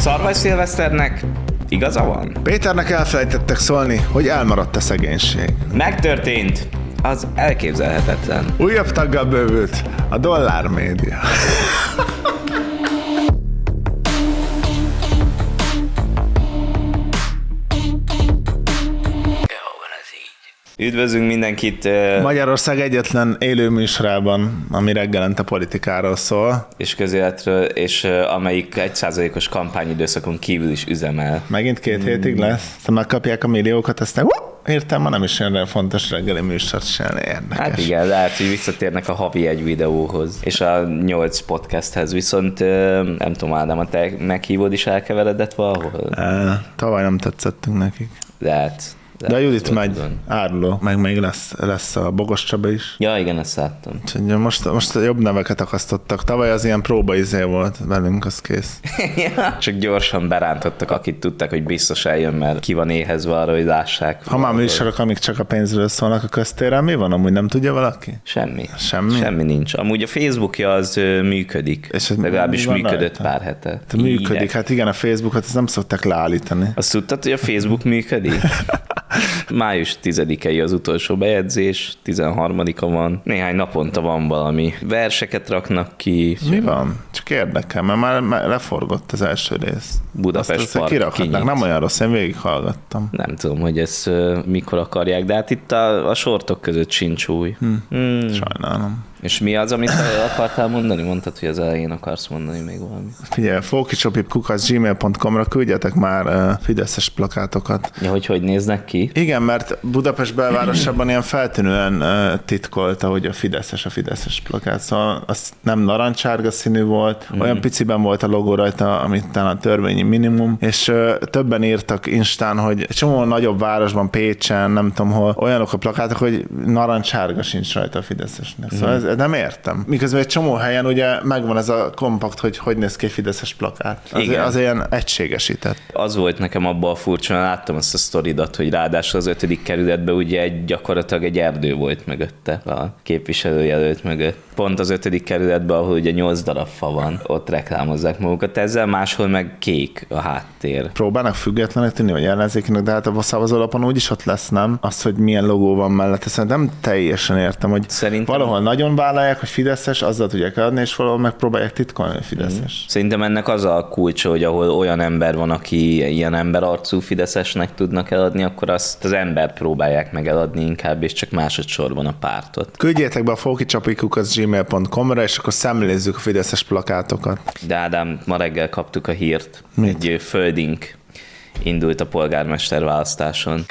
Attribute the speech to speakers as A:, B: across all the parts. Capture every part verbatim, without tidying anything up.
A: Szarvas Szilveszternek igaza van?
B: Péternek elfelejtettek szólni, hogy elmaradt a szegénység.
A: Megtörtént. Az elképzelhetetlen.
B: Újabb taggal bővült a Dollár Média.
A: Üdvözlünk mindenkit.
B: Magyarország egyetlen élő műsorában, ami reggelente politikáról szól.
A: És közéletről, és amelyik egy százalékos kampányidőszakon kívül is üzemel.
B: Megint két hmm. hétig lesz. Aztán megkapják a milliókat, aztán értem, ma nem is olyan fontos reggeli műsort csinálni, érdekes.
A: Hát igen, lehet, hogy visszatérnek a havi egy videóhoz, és a nyolc podcasthez, viszont nem tudom, Ádám, a te meghívód is elkeveredett valahol?
B: E, tavaly nem tetszettünk nekik.
A: Lehet.
B: De, De a Judit megy, áruló, meg még lesz, lesz a Bogos Csaba is.
A: Ja, igen, ezt láttam.
B: Most, most jobb neveket akasztottak. Tavaly az ilyen próbaizé volt velünk, az kész.
A: Ja. Csak gyorsan berántottak, akit tudták, hogy biztos eljön, mert ki van éhezve arra, hogy lássák.
B: Ha már műsorok, amik csak a pénzről szólnak a köztéren, mi van? Amúgy nem tudja valaki?
A: Semmi.
B: Semmi?
A: Semmi nincs. Amúgy a Facebookja az működik. És legalábbis működött rajta? Pár hete.
B: Te működik, hát igen, a Facebookot ezt nem szokták leállítani.
A: Azt tudtad, hogy a Facebook működik? Május tizedikei az utolsó bejegyzés, tizenharmadika van, néhány naponta van valami. Verseket raknak ki.
B: Mi van? Csak érdekel, mert már, már leforgott az első rész.
A: Budapest Park
B: kirakhatnak, nem olyan rossz, én végighallgattam.
A: Nem tudom, hogy ezt uh, mikor akarják, de hát itt a, a sortok között sincs új.
B: Hm. Hmm. Sajnálom.
A: És mi az, amit akartál mondani? Mondtad, hogy az elején akarsz mondani még valami.
B: Figyelj, fókicsopip kukac gmail pont com-ra küldjetek már uh, fideszes plakátokat.
A: Ja, hogy hogy néznek ki?
B: Igen, mert Budapest belvárosában ilyen feltűnően uh, titkolta, hogy a fideszes a fideszes plakát. Szóval az nem narancsárga színű volt, mm. olyan piciben volt a logó rajta, amit talán a törvényi minimum, és uh, többen írtak Instán, hogy egy csomó nagyobb városban, Pécsen, nem tudom hol, olyanok a plakátok, hogy narancsárga sincs rajta a fideszesnek. Szóval mm. ez nem értem. Miközben egy csomó helyen ugye megvan ez a kompakt, hogy hogy néz ki egy fideszes plakát. Az, az ilyen egységesített.
A: Az volt nekem abban a furcsa, láttam azt a sztoridat, hogy ráadásul az ötödik kerületben ugye egy, gyakorlatilag egy erdő volt mögötte, a képviselőjelölt mögött. Pont az ötödik kerületben, ahol ugye nyolc darab fa van, ott reklámozzák magukat ezzel, máshol meg kék a háttér.
B: Próbálnak függetlenek tűnni, vagy ellenzékinek, de hát a szavazólapon úgyis ott lesz, nem? Az, hogy milyen logó van mellette, szerintem nem teljesen értem, hogy szerintem valahol nagyon vállalják, hogy fideszes, azzal tudják adni, és valahol megpróbálják titkolni, hogy fideszes.
A: Mm. Szerintem ennek az a kulcsa, hogy ahol olyan ember van, aki ilyen emberarcú fideszesnek tudnak eladni, akkor azt az embert próbálják meg eladni inkább, és csak másodszorban a pártot.
B: Küldjétek be a fókicsapikukat gmail pont com-ra, és akkor szemlézzük a fideszes plakátokat.
A: De Ádám, ma reggel kaptuk a hírt.
B: Mit?
A: Egy földink indult a polgármester választáson.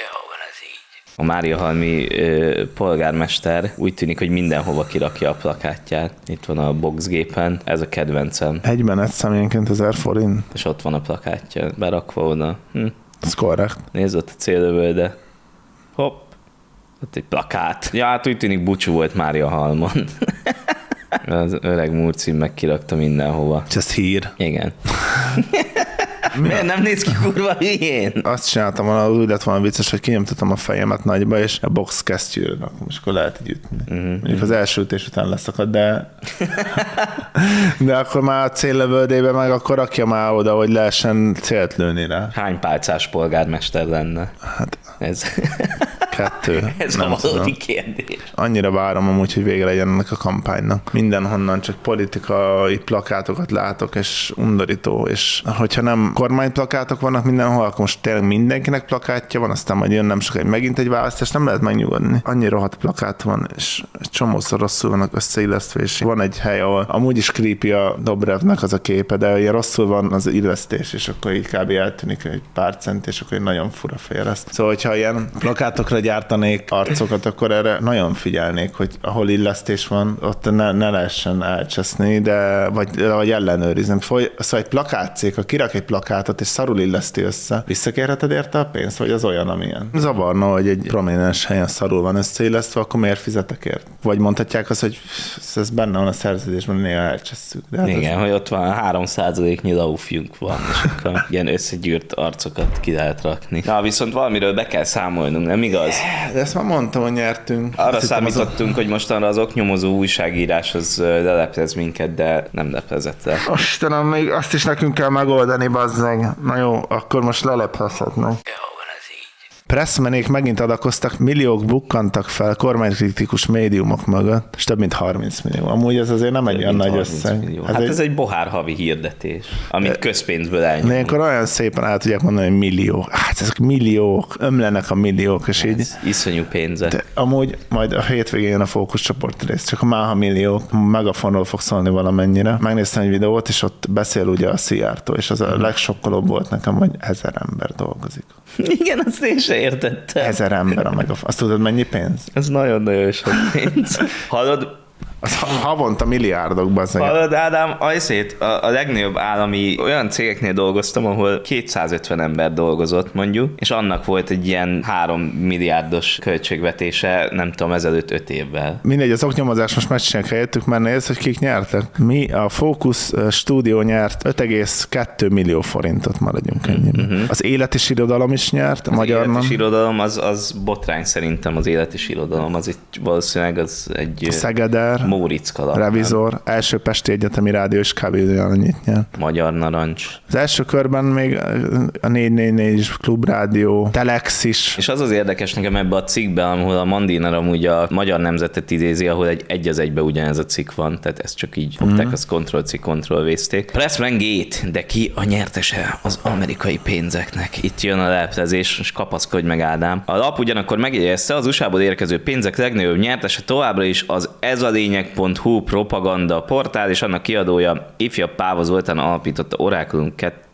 A: A Máriahalmi ö, polgármester úgy tűnik, hogy mindenhova kirakja a plakátját. Itt van a boxgépen, ez a kedvencem.
B: Egy menetszeményként ezer forint.
A: És ott van a plakátja, berakva oda. Hm.
B: Ez korrekt.
A: Nézd ott a céllövölde. Hopp. Ott egy plakát. Ja, hát úgy tűnik Bucsú volt Máriahalmon. Az öreg Murci meg kirakta mindenhova.
B: És ez hír.
A: Igen. Miért nem néz ki kurva hülyén?
B: Azt csináltam volna, úgy lett volna vicces, hogy kinyomtatom a fejemet nagyba, és a box kesztyűre rakom, és akkor lehet így ütni. Uh-huh. Mondjuk az első ütés után leszakad, de de akkor már a céllövöldébe meg akkor rakja már oda, hogy lehessen célt lőni rá.
A: Hány pálcás polgármester lenne?
B: Hát
A: ez...
B: Kettő.
A: Ez nem a valódi kérdés.
B: Annyira várom amúgy, hogy vége legyen ennek a kampánynak. Mindenhonnan csak politikai plakátokat látok, és undorító, és hogyha nem kormányplakátok vannak mindenhol, akkor most tényleg mindenkinek plakátja van, aztán majd jön nem sokáig megint egy választás, nem lehet megnyugodni. Annyi rohadt plakát van, és csomószor rosszul vannak összeillesztve, és van egy hely, ahol amúgy is creepy a Dobrevnek az a képe, de ilyen rosszul van az illesztés, és akkor így kb. Eltűnik egy pár cent, és akkor egy nagyon fura fél lesz. Szóval, hogyha ilyen plakátokra gyártanék arcokat, akkor erre nagyon figyelnék, hogy ahol illesztés van, ott ne, ne lehessen elcseszni, de vagy, vagy ellenőrizni. Szóval egy plakátcég, ha kirak egy plakátot és szarul illeszti össze, visszakérheted érte a pénzt, vagy az olyan, amilyen? Zavarna, hogy egy prominens helyen szarul van összeillesztve, akkor miért fizetek ért? Vagy mondhatják azt, hogy ez benne van a szerződésben, néha elcsesszük. De hát
A: igen, az... hogy ott van három százaléknyi laufjunk van, és akkor ilyen összegyűrt arcokat ki lehet rakni. Na, viszont valamiről be kell számolnunk, nem igaz?
B: De ezt már mondtam, hogy nyertünk.
A: Arra azt számítottunk, az... hogy mostanra az oknyomozó újságírás az leleplez minket, de nem leplezett le.
B: Istenem, még azt is nekünk kell megoldani, bazzeg. Na jó, akkor most leleplezhetnek. Pressmanék megint adakoztak, milliók bukkantak fel kormánykritikus médiumok mögött, és több mint harminc millió. Amúgy ez azért nem egy olyan nagy összeg.
A: Ez hát egy... ez egy bohár havi hirdetés, amit közpénzből elnyomunk.
B: De ilyenkor olyan szépen el tudják mondani, hogy millió. Hát ezek milliók, ömlenek a milliók, és ez így...
A: iszonyú pénze. De
B: amúgy majd a hétvégén jön a fókuszcsoport rész, csak a máha milliók, megafonról fog szólni valamennyire. Megnéztem egy videót, és ott beszél ugye a szé er-től, és az a legsokkolóbb volt nekem, hogy ezer ember dolgozik.
A: Igen, azt én se értettem.
B: Ezer ember a megafon. Azt tudod, mennyi pénz?
A: Ez nagyon-nagyon sok pénz. Hallod?
B: Az havonta milliárdokban.
A: Hallod, Ádám, ajszét, a, a legnagyobb állami olyan cégeknél dolgoztam, ahol kétszázötven ember dolgozott mondjuk, és annak volt egy ilyen három milliárdos költségvetése, nem tudom, ezelőtt öt évvel.
B: Mindegy, az oknyomozás most megcsinálják helyettük, mert nézd, hogy kik nyertek. Mi, a Focus Studio nyert öt egész kettő millió forintot, maradjunk ennyiben. Mm-hmm. Az élet és irodalom is nyert, a
A: az
B: magyar
A: élet és irodalom, az, az botrány szerintem az élet és irodalom, az itt valószínűleg az egy...
B: Szegeder.
A: Móricz kalap.
B: Revizor, nem? Első Pesti Egyetemi Rádió és kb. Annyit nyert.
A: Magyar Narancs.
B: Az első körben még a négy négy négy Klubrádió, Telex is.
A: És az az érdekes nekem ebbe a cikkben, ahol a Mandiner amúgy a Magyar Nemzetet idézi, ahol egy, egy az egybe ugyanez a cikk van, tehát ezt csak így fogták, mm-hmm. azt Ctrl-C, Ctrl-V-zték. Pressman Gate, de ki a nyertese az amerikai pénzeknek? Itt jön a leplezés, és kapaszkodj meg, Ádám. A lap ugyanakkor megjegyezte, az u es á-ból érkező pénzek legnagyobb nyertese továbbra is az Ez a lényeg pont hu propaganda portál, és annak kiadója ifjabb Páva Zoltán alapította Oraculum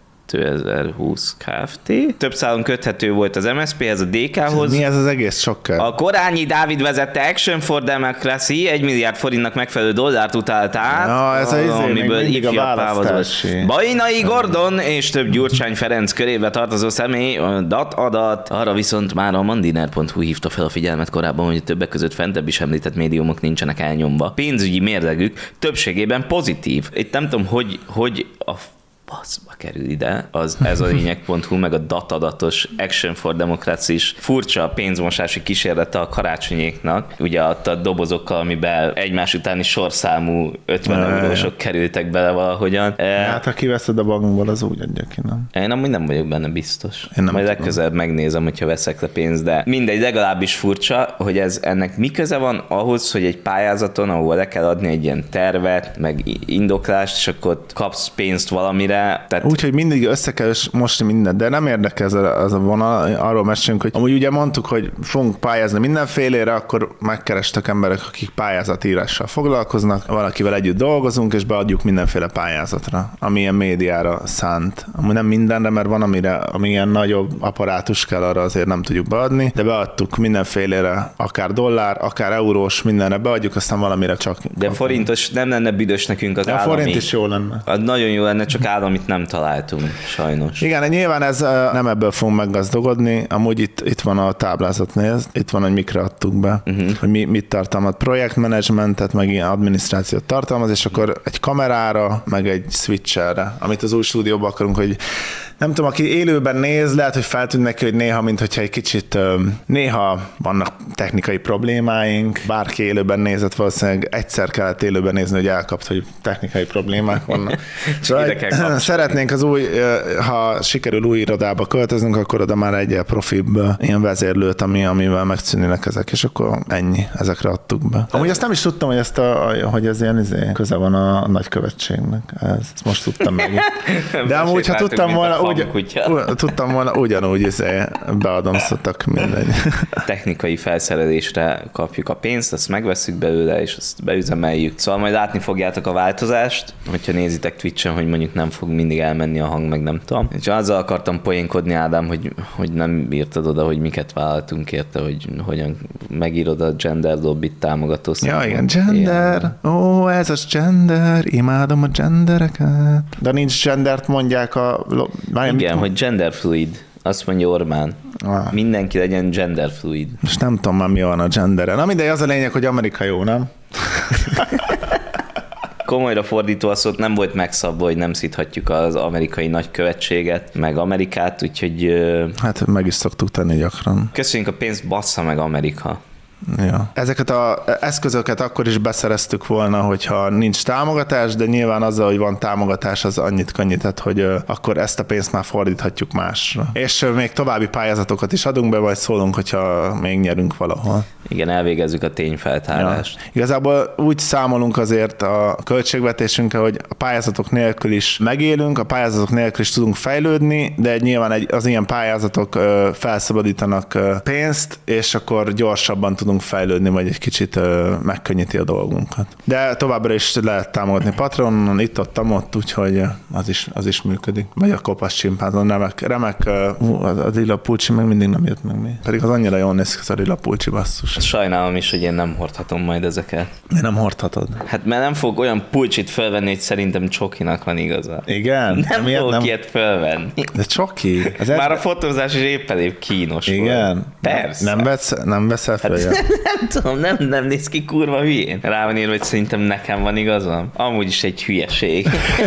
A: kétezer-húsz Kft. Több szálon köthető volt az em es zé pé-hez, a dé ká-hoz.
B: Mi ez az egész sokkal?
A: A Korányi Dávid vezette Action for Democracy egy milliárd forintnak megfelelő dollárt utált át.
B: Na, ez az
A: amiből ifjabb Páva Zoltán. Bajnai Gordon és több Gyurcsány Ferenc körébe tartozó személy dat adat. Arra viszont már a mandiner pont hu hívta fel a figyelmet korábban, hogy többek között fentebb is említett médiumok nincsenek elnyomva. Pénzügyi mérlegük többségében pozitív. Itt nem tudom, hogy, hogy a baszba kerül ide, az ez a lényeg pont hu, meg a datadatos Action for Democracy is furcsa pénzmosási kísérlete a karácsonyéknak. Ugye ott a dobozokkal, amiben egymás utáni sorszámú ötven eurósok kerültek bele valahogyan.
B: Hát ha kiveszed a bankból, az úgy adja ki, nem?
A: Én amúgy nem vagyok benne biztos.
B: Én nem
A: Majd
B: tudom.
A: legközelebb megnézem, hogyha veszek le pénzt, de mindegy, legalábbis furcsa, hogy ez ennek mi köze van ahhoz, hogy egy pályázaton, ahol le kell adni egy ilyen tervet, meg indoklást, és akkor kapsz pénzt valamire. Tehát...
B: Úgyhogy mindig össze kell mosni mindent, de nem érdekel ez a, az a vonal, arról mesélünk, hogy amúgy ugye mondtuk, hogy fogunk pályázni mindenfélére, akkor megkerestek emberek, akik pályázatírással foglalkoznak, valakivel együtt dolgozunk, és beadjuk mindenféle pályázatra, ami ilyen médiára szánt. Amúgy nem mindenre, mert van, amire, ami ilyen nagyobb apparátus kell, arra azért nem tudjuk beadni, de beadtuk mindenfélére, akár dollár, akár eurós, mindenre beadjuk, aztán valamire csak...
A: De forintos nem lenne büdös nekünk az
B: de
A: állami.
B: A forint is jó lenne.
A: Az nagyon jó lenne, csak állami amit nem találtunk, sajnos.
B: Igen, nyilván ez nem ebből fogunk meggazdagodni, amúgy itt, itt van a táblázat, nézd, itt van, hogy mikre adtuk be, uh-huh. hogy mi, mit tartalmaz, projektmenedzsmentet, meg ilyen adminisztrációt tartalmaz, és akkor egy kamerára, meg egy switcherre, amit az új stúdióban akarunk, hogy nem tudom, aki élőben néz, lehet, hogy feltűnt neki, hogy néha, mint hogyha egy kicsit, néha vannak technikai problémáink, bárki élőben nézett, valószínűleg egyszer kellett élőben nézni, hogy elkapt, hogy technikai problémák vannak. Szeretnénk az új, ha sikerül új irodába költöznünk, akkor oda már egy profibb ilyen vezérlőt, ami, amivel megszűnnek ezek, és akkor ennyi, ezekre adtuk be. Amúgy azt nem is tudtam, hogy, ezt a, hogy ez ilyen izé, köze van a nagykövetségnek. Ez, ezt most tudtam meg. De amúgy, ha tudtam volna, úgy, tudtam volna, ugyanúgy izé, beadom, szoktak mindegy.
A: Technikai felszerelésre kapjuk a pénzt, azt megveszünk belőle, és azt beüzemeljük. Szóval majd látni fogjátok a változást, hogyha nézitek Twitch-en, hogy mondjuk nem fog mindig elmenni a hang, meg nem tudom. És azzal akartam poénkodni, Ádám, hogy, hogy nem írtad oda, hogy miket vállaltunk érte, hogy hogyan megírod a gender lobbit támogató
B: Ja, igen, gender. Ó, oh, ez az gender. Imádom a gendereket. De nincs gendert, mondják a...
A: Várján, igen, hogy genderfluid. Azt mondja Orbán. Ah. Mindenki legyen genderfluid.
B: Most nem tudom már, mi van a genderen. Na mindegy, az a lényeg, hogy Amerika jó, nem?
A: komolyra fordítva szót nem volt megszabva, hogy nem szíthatjuk az amerikai nagykövetséget, meg Amerikát, úgyhogy...
B: Hát meg is szoktuk tenni gyakran.
A: Köszönjük a pénzt, bassza meg Amerika.
B: Ja. Ezeket az eszközöket akkor is beszereztük volna, hogyha nincs támogatás, de nyilván azzal, hogy van támogatás, az annyit könnyített, hogy akkor ezt a pénzt már fordíthatjuk másra. És még további pályázatokat is adunk be, vagy szólunk, hogyha még nyerünk valahol.
A: Igen, elvégezzük a tényfeltárást.
B: Ja. Igazából úgy számolunk azért a költségvetésünkkel, hogy a pályázatok nélkül is megélünk, a pályázatok nélkül is tudunk fejlődni, de nyilván egy, az ilyen pályázatok felszabadítanak pénzt, és akkor gyorsabban tudunk fejlődni, vagy egy kicsit ö, megkönnyíti a dolgunkat. De továbbra is lehet támogatni Patreonon, itt-ott, ott, úgyhogy az is, az is működik. Vagy a kopasz csimpánzon, remek, remek uh, a lila pulcsi még mindig nem jött meg még. Pedig az annyira jól néz ki, az a lila pulcsi, basszus.
A: Sajnálom is, hogy én nem hordhatom majd ezeket.
B: Miért nem hordhatod?
A: Hát mert nem fog olyan pulcsit felvenni, hogy szerintem csokinak van igaza.
B: Igen?
A: Nem
B: Miért
A: fogok
B: nem?
A: ilyet felvenni.
B: De csoki. Az
A: Már a fotózás is épp elég kínos
B: igen?
A: volt. Persze.
B: Nem, vesz, nem veszel fel?
A: Hát, nem tudom, nem, nem néz ki kurva hülyén. Rá van írva, hogy szerintem nekem van igazam. Amúgy is egy hülyeség.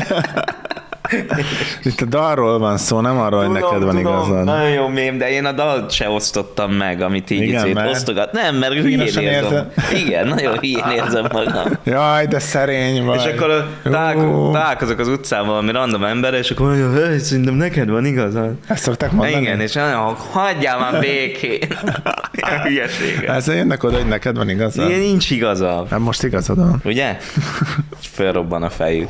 B: Itt a dalról van szó, nem arról, hogy neked van igazad.
A: Nagyon jó mém, de én a dalt se osztottam meg, amit így
B: igen,
A: itt
B: mert...
A: osztogat. Nem, mert hülyén érzem.
B: érzem.
A: Igen, nagyon hülyén érzem magam.
B: Jaj, de szerény vagy.
A: És akkor találko- találkozok az utcán valami random emberrel, és akkor mondja, hogy szerintem neked van igazad.
B: Ezt szokták mondani?
A: Igen, és mondja, hagyjál már békén. Hülyeség.
B: Ezzel jönnek oda, hogy neked van igazad.
A: Igen, nincs igazad.
B: Nem most igazad van.
A: Ugye? Felrobban a fejük.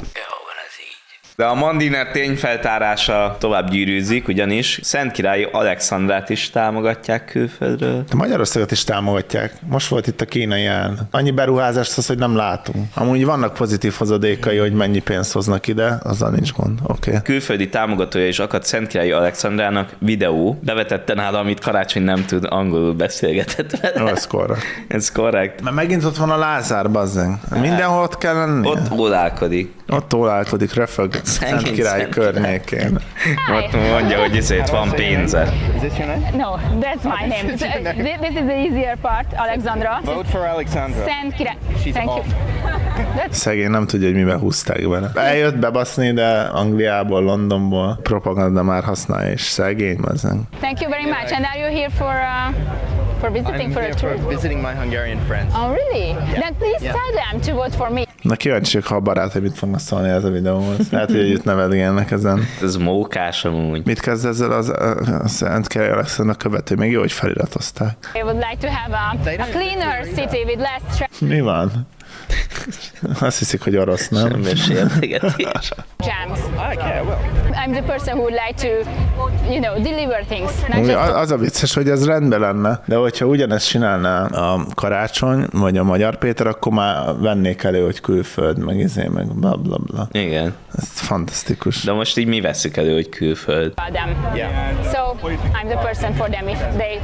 A: De a Mandiner tényfeltárása tovább gyűrűzik, ugyanis Szentkirály Alexandrát is támogatják külföldről.
B: A Magyarországot is támogatják. Most volt itt a kínai elnök. Annyi beruházást az, hogy nem látunk. Amúgy vannak pozitív hozadékai, hogy mennyi pénzt hoznak ide, azzal nincs gond. Oké. Okay.
A: Külföldi támogatója is akadt Szentkirály Alexandrának videó. Bevetette nála, amit Karácsony nem tud, angolul beszélgetett vele.
B: Ez korrekt.
A: Ez korrekt.
B: Mert megint ott van a Lázár, bazzeng. Mindenhol ott kell lennie.
A: Ott ólálkodik.
B: Ott ólálkodik, röfög Szentkirály környékén.
A: Ott mondja, hogy ezért van pénze.
C: Is this your name?
D: No, that's my name. Th- This is the easier part, Alexandra.
C: Vote for Alexandra.
D: Szent Király.
C: She's
D: Thank you.
C: awesome.
B: Szegény nem tudja, hogy miben húzták bele. Eljött bebaszni, de Angliából, Londonból propaganda már használja, és szegény bazzeng.
D: Thank you very much. And are you here for uh, for visiting
C: I'm
D: for
C: here
D: a tour?
C: for visiting my Hungarian friends.
D: Oh, really? Then please
C: Yeah.
D: tell them to vote for me.
B: Na kíváncsiak, ha a barátai mit fognak szólni ez a videóhoz. Lehet, hogy együtt nevetgélnek ezen.
A: Ez mókás amúgy.
B: Mit kezd ezzel az, a, a Szentkirály Alexandra követő? Még jó, hogy feliratozták.
D: I would like to have a, a cleaner city with less tra-
B: Mi van? Azt hiszik, hogy orosz, nem?
A: Semmi sértegetés.
D: jams.
C: Okay, well.
D: I'm the person who would like to, you know, deliver things. Not
B: Ami
D: just
B: Az a vicces, hogy ez rendben lenne, de hogyha ugyanezt csinálná a Karácsony, vagy a Magyar Péter, akkor már vennék elő, hogy külföld, meg izé, meg bla bla bla.
A: Igen.
B: Ez fantasztikus.
A: De most így mi veszük elő, hogy külföld?
D: about them.
C: Yeah.
D: So I'm the person for them if they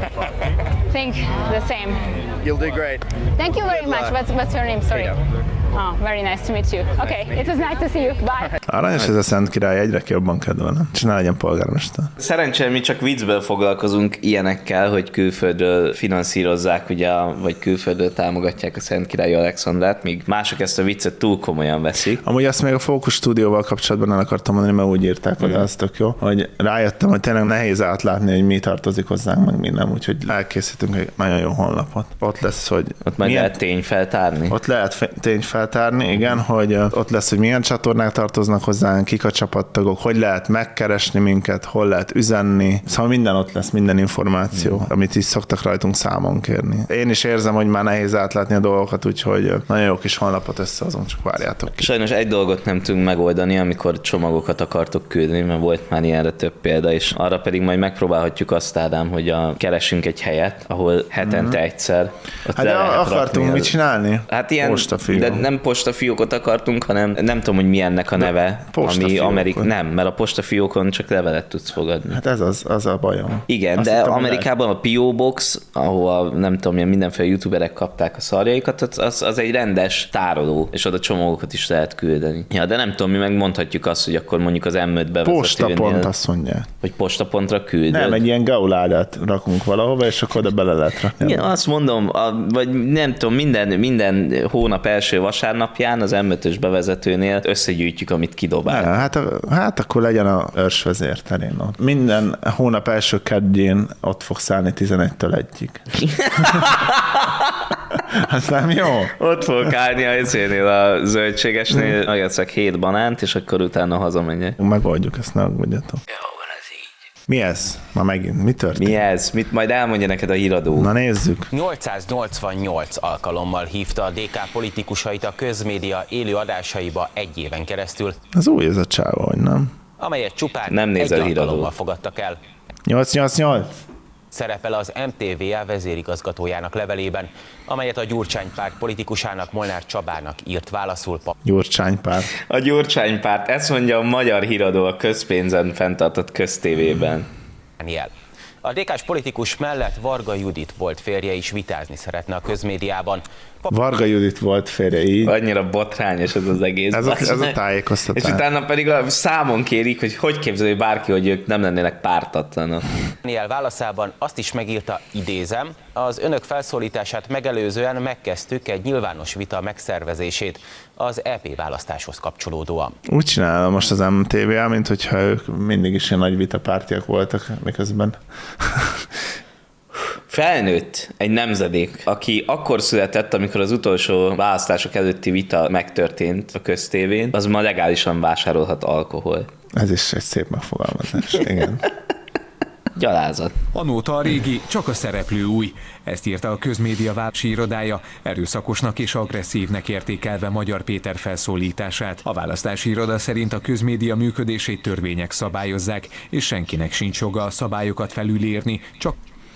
D: think the same.
C: You'll do great.
D: Thank you very much. What's, what's your name? Sorry. Oh, very nice to meet you. Okay, it was nice to see you. Bye.
B: Aranyos ez a Szentkirály, egyre jobban kedvelem. Csinál legyen polgármester.
A: Szerencsére mi csak viccből foglalkozunk ilyenekkel, hogy külföldről finanszírozzák, ugye, vagy külföldről támogatják a Szentkirály Alexandrát, míg mások ezt a viccet túl komolyan veszik.
B: Amúgy azt még a Fókusz stúdióval kapcsolatban el akartam mondani, mert úgy írták oda, az tök jó, hogy rájöttem, hogy tényleg nehéz átlátni, hogy mi tartozik hozzánk, meg mi nem, úgyhogy elkészítünk egy nagyon jó honlapot. Ott lesz, hogy
A: Ott meg
B: milyen...
A: lehet tényfeltárni.
B: Ott lehet fe- tényt feltárni, igen, hogy ö, ott lesz, hogy milyen csatornák tartoznak hozzánk, kik a csapattagok, hogy lehet megkeresni minket, hol lehet üzenni. Szóval minden ott lesz, minden információ, mm. amit is szoktak rajtunk számon kérni. Én is érzem, hogy már nehéz átlátni a dolgokat, úgyhogy ö, nagyon jó kis honlapot összehozom, csak várjátok ki.
A: Sajnos egy dolgot nem tudunk megoldani, amikor csomagokat akartok küldeni, mert volt már ilyenre több példa, és arra pedig majd megpróbálhatjuk azt, Ádám, hogy a, keresünk egy helyet, ahol hetente mm. egyszer. Ott
B: Hát de
A: le lehet
B: akartunk
A: rakni
B: mit
A: az-
B: csinálni?
A: Hát ilyen,
B: Postafiók.
A: de nem postafiókot akartunk, hanem nem tudom, hogy mi ennek a neve, ami
B: postafiókot.
A: Amerik... Nem, mert a postafiókon csak levelet tudsz fogadni.
B: Hát ez az, az a bajom.
A: Igen,
B: Azt
A: de
B: hittem, hogy
A: Amerikában a P O Box, ahol nem tudom, ilyen mindenféle youtuberek kapták a szarjaikat, az, az, az egy rendes tároló, és oda csomagokat is lehet küldeni. Ja, de nem tudom, mi meg mondhatjuk azt, hogy akkor mondjuk az em öt bevezetőnél,
B: Postapont azt mondják.
A: hogy postapontra küldöd.
B: Nem, egy ilyen geoládát rakunk valahova, és akkor oda bele lehet rakni.
A: Igen, azt mondom, a, vagy nem tudom, minden, minden hónap első vasárnap vasárnapján az em ötös bevezetőnél összegyűjtjük, amit kidobál.
B: Ne, hát, hát akkor legyen a őrsvezér terén ott. Minden hónap első kedjén ott fog szállni tizenegytől egyig. Ez nem jó?
A: Ott fogok állni a izénél, a zöldségesnél, megeszek hét banánt, és akkor utána hazamegyek.
B: Megoldjuk, ezt ne aggódjatok. Mi ez? Ma megint, mi történt?
A: Mi ez? Mit majd elmondja neked a híradó?
B: Na nézzük.
E: nyolcszáznyolcvannyolc alkalommal hívta a dé ká politikusait a közmédia élő adásaiba egy éven keresztül,
B: Ez új ez a csáva, hogy nem?
E: amelyet csupán
A: Nem
E: egy
A: nézel híradót.
E: alkalommal fogadtak el.
B: nyolc nyolc nyolc?
E: Szerepel az em té vé á vezérigazgatójának levelében, amelyet a Gyurcsány párt politikusának, Molnár Csabának írt válaszul.
B: Gyurcsánypár.
A: A Gyurcsánypárt, ezt mondja a magyar híradó a közpénzen fenntartott köztévében.
E: Daniel. A dé ká-s politikus mellett Varga Judit volt férje is vitázni szeretne a közmédiában.
B: Varga Judit volt férje, így.
A: Annyira botrányos ez az egész.
B: Ez a, ez a
A: És
B: tájékoztatás.
A: utána pedig a számon kérik, hogy hogy képzelő bárki, hogy ők nem lennének pártatlanok.
E: Daniel válaszában azt is megírta, idézem, az önök felszólítását megelőzően megkezdtük egy nyilvános vita megszervezését az é pé választáshoz kapcsolódóan.
B: Úgy csinálom most az em té vé á, mint hogyha ők mindig is ilyen nagy vitapártiak voltak, miközben.
A: Felnőtt egy nemzedék, aki akkor született, amikor az utolsó választások előtti vita megtörtént a köztévén, az ma legálisan vásárolhat alkohol.
B: Ez is egy szép megfogalmazás, igen.
A: Gyalázat.
F: A nóta a régi, csak a szereplő új. Ezt írta a Közmédia városi irodája, erőszakosnak és agresszívnek értékelve Magyar Péter felszólítását. A választási iroda szerint a közmédia működését törvények szabályozzák, és senkinek sincs joga a szabályokat felülírni, csak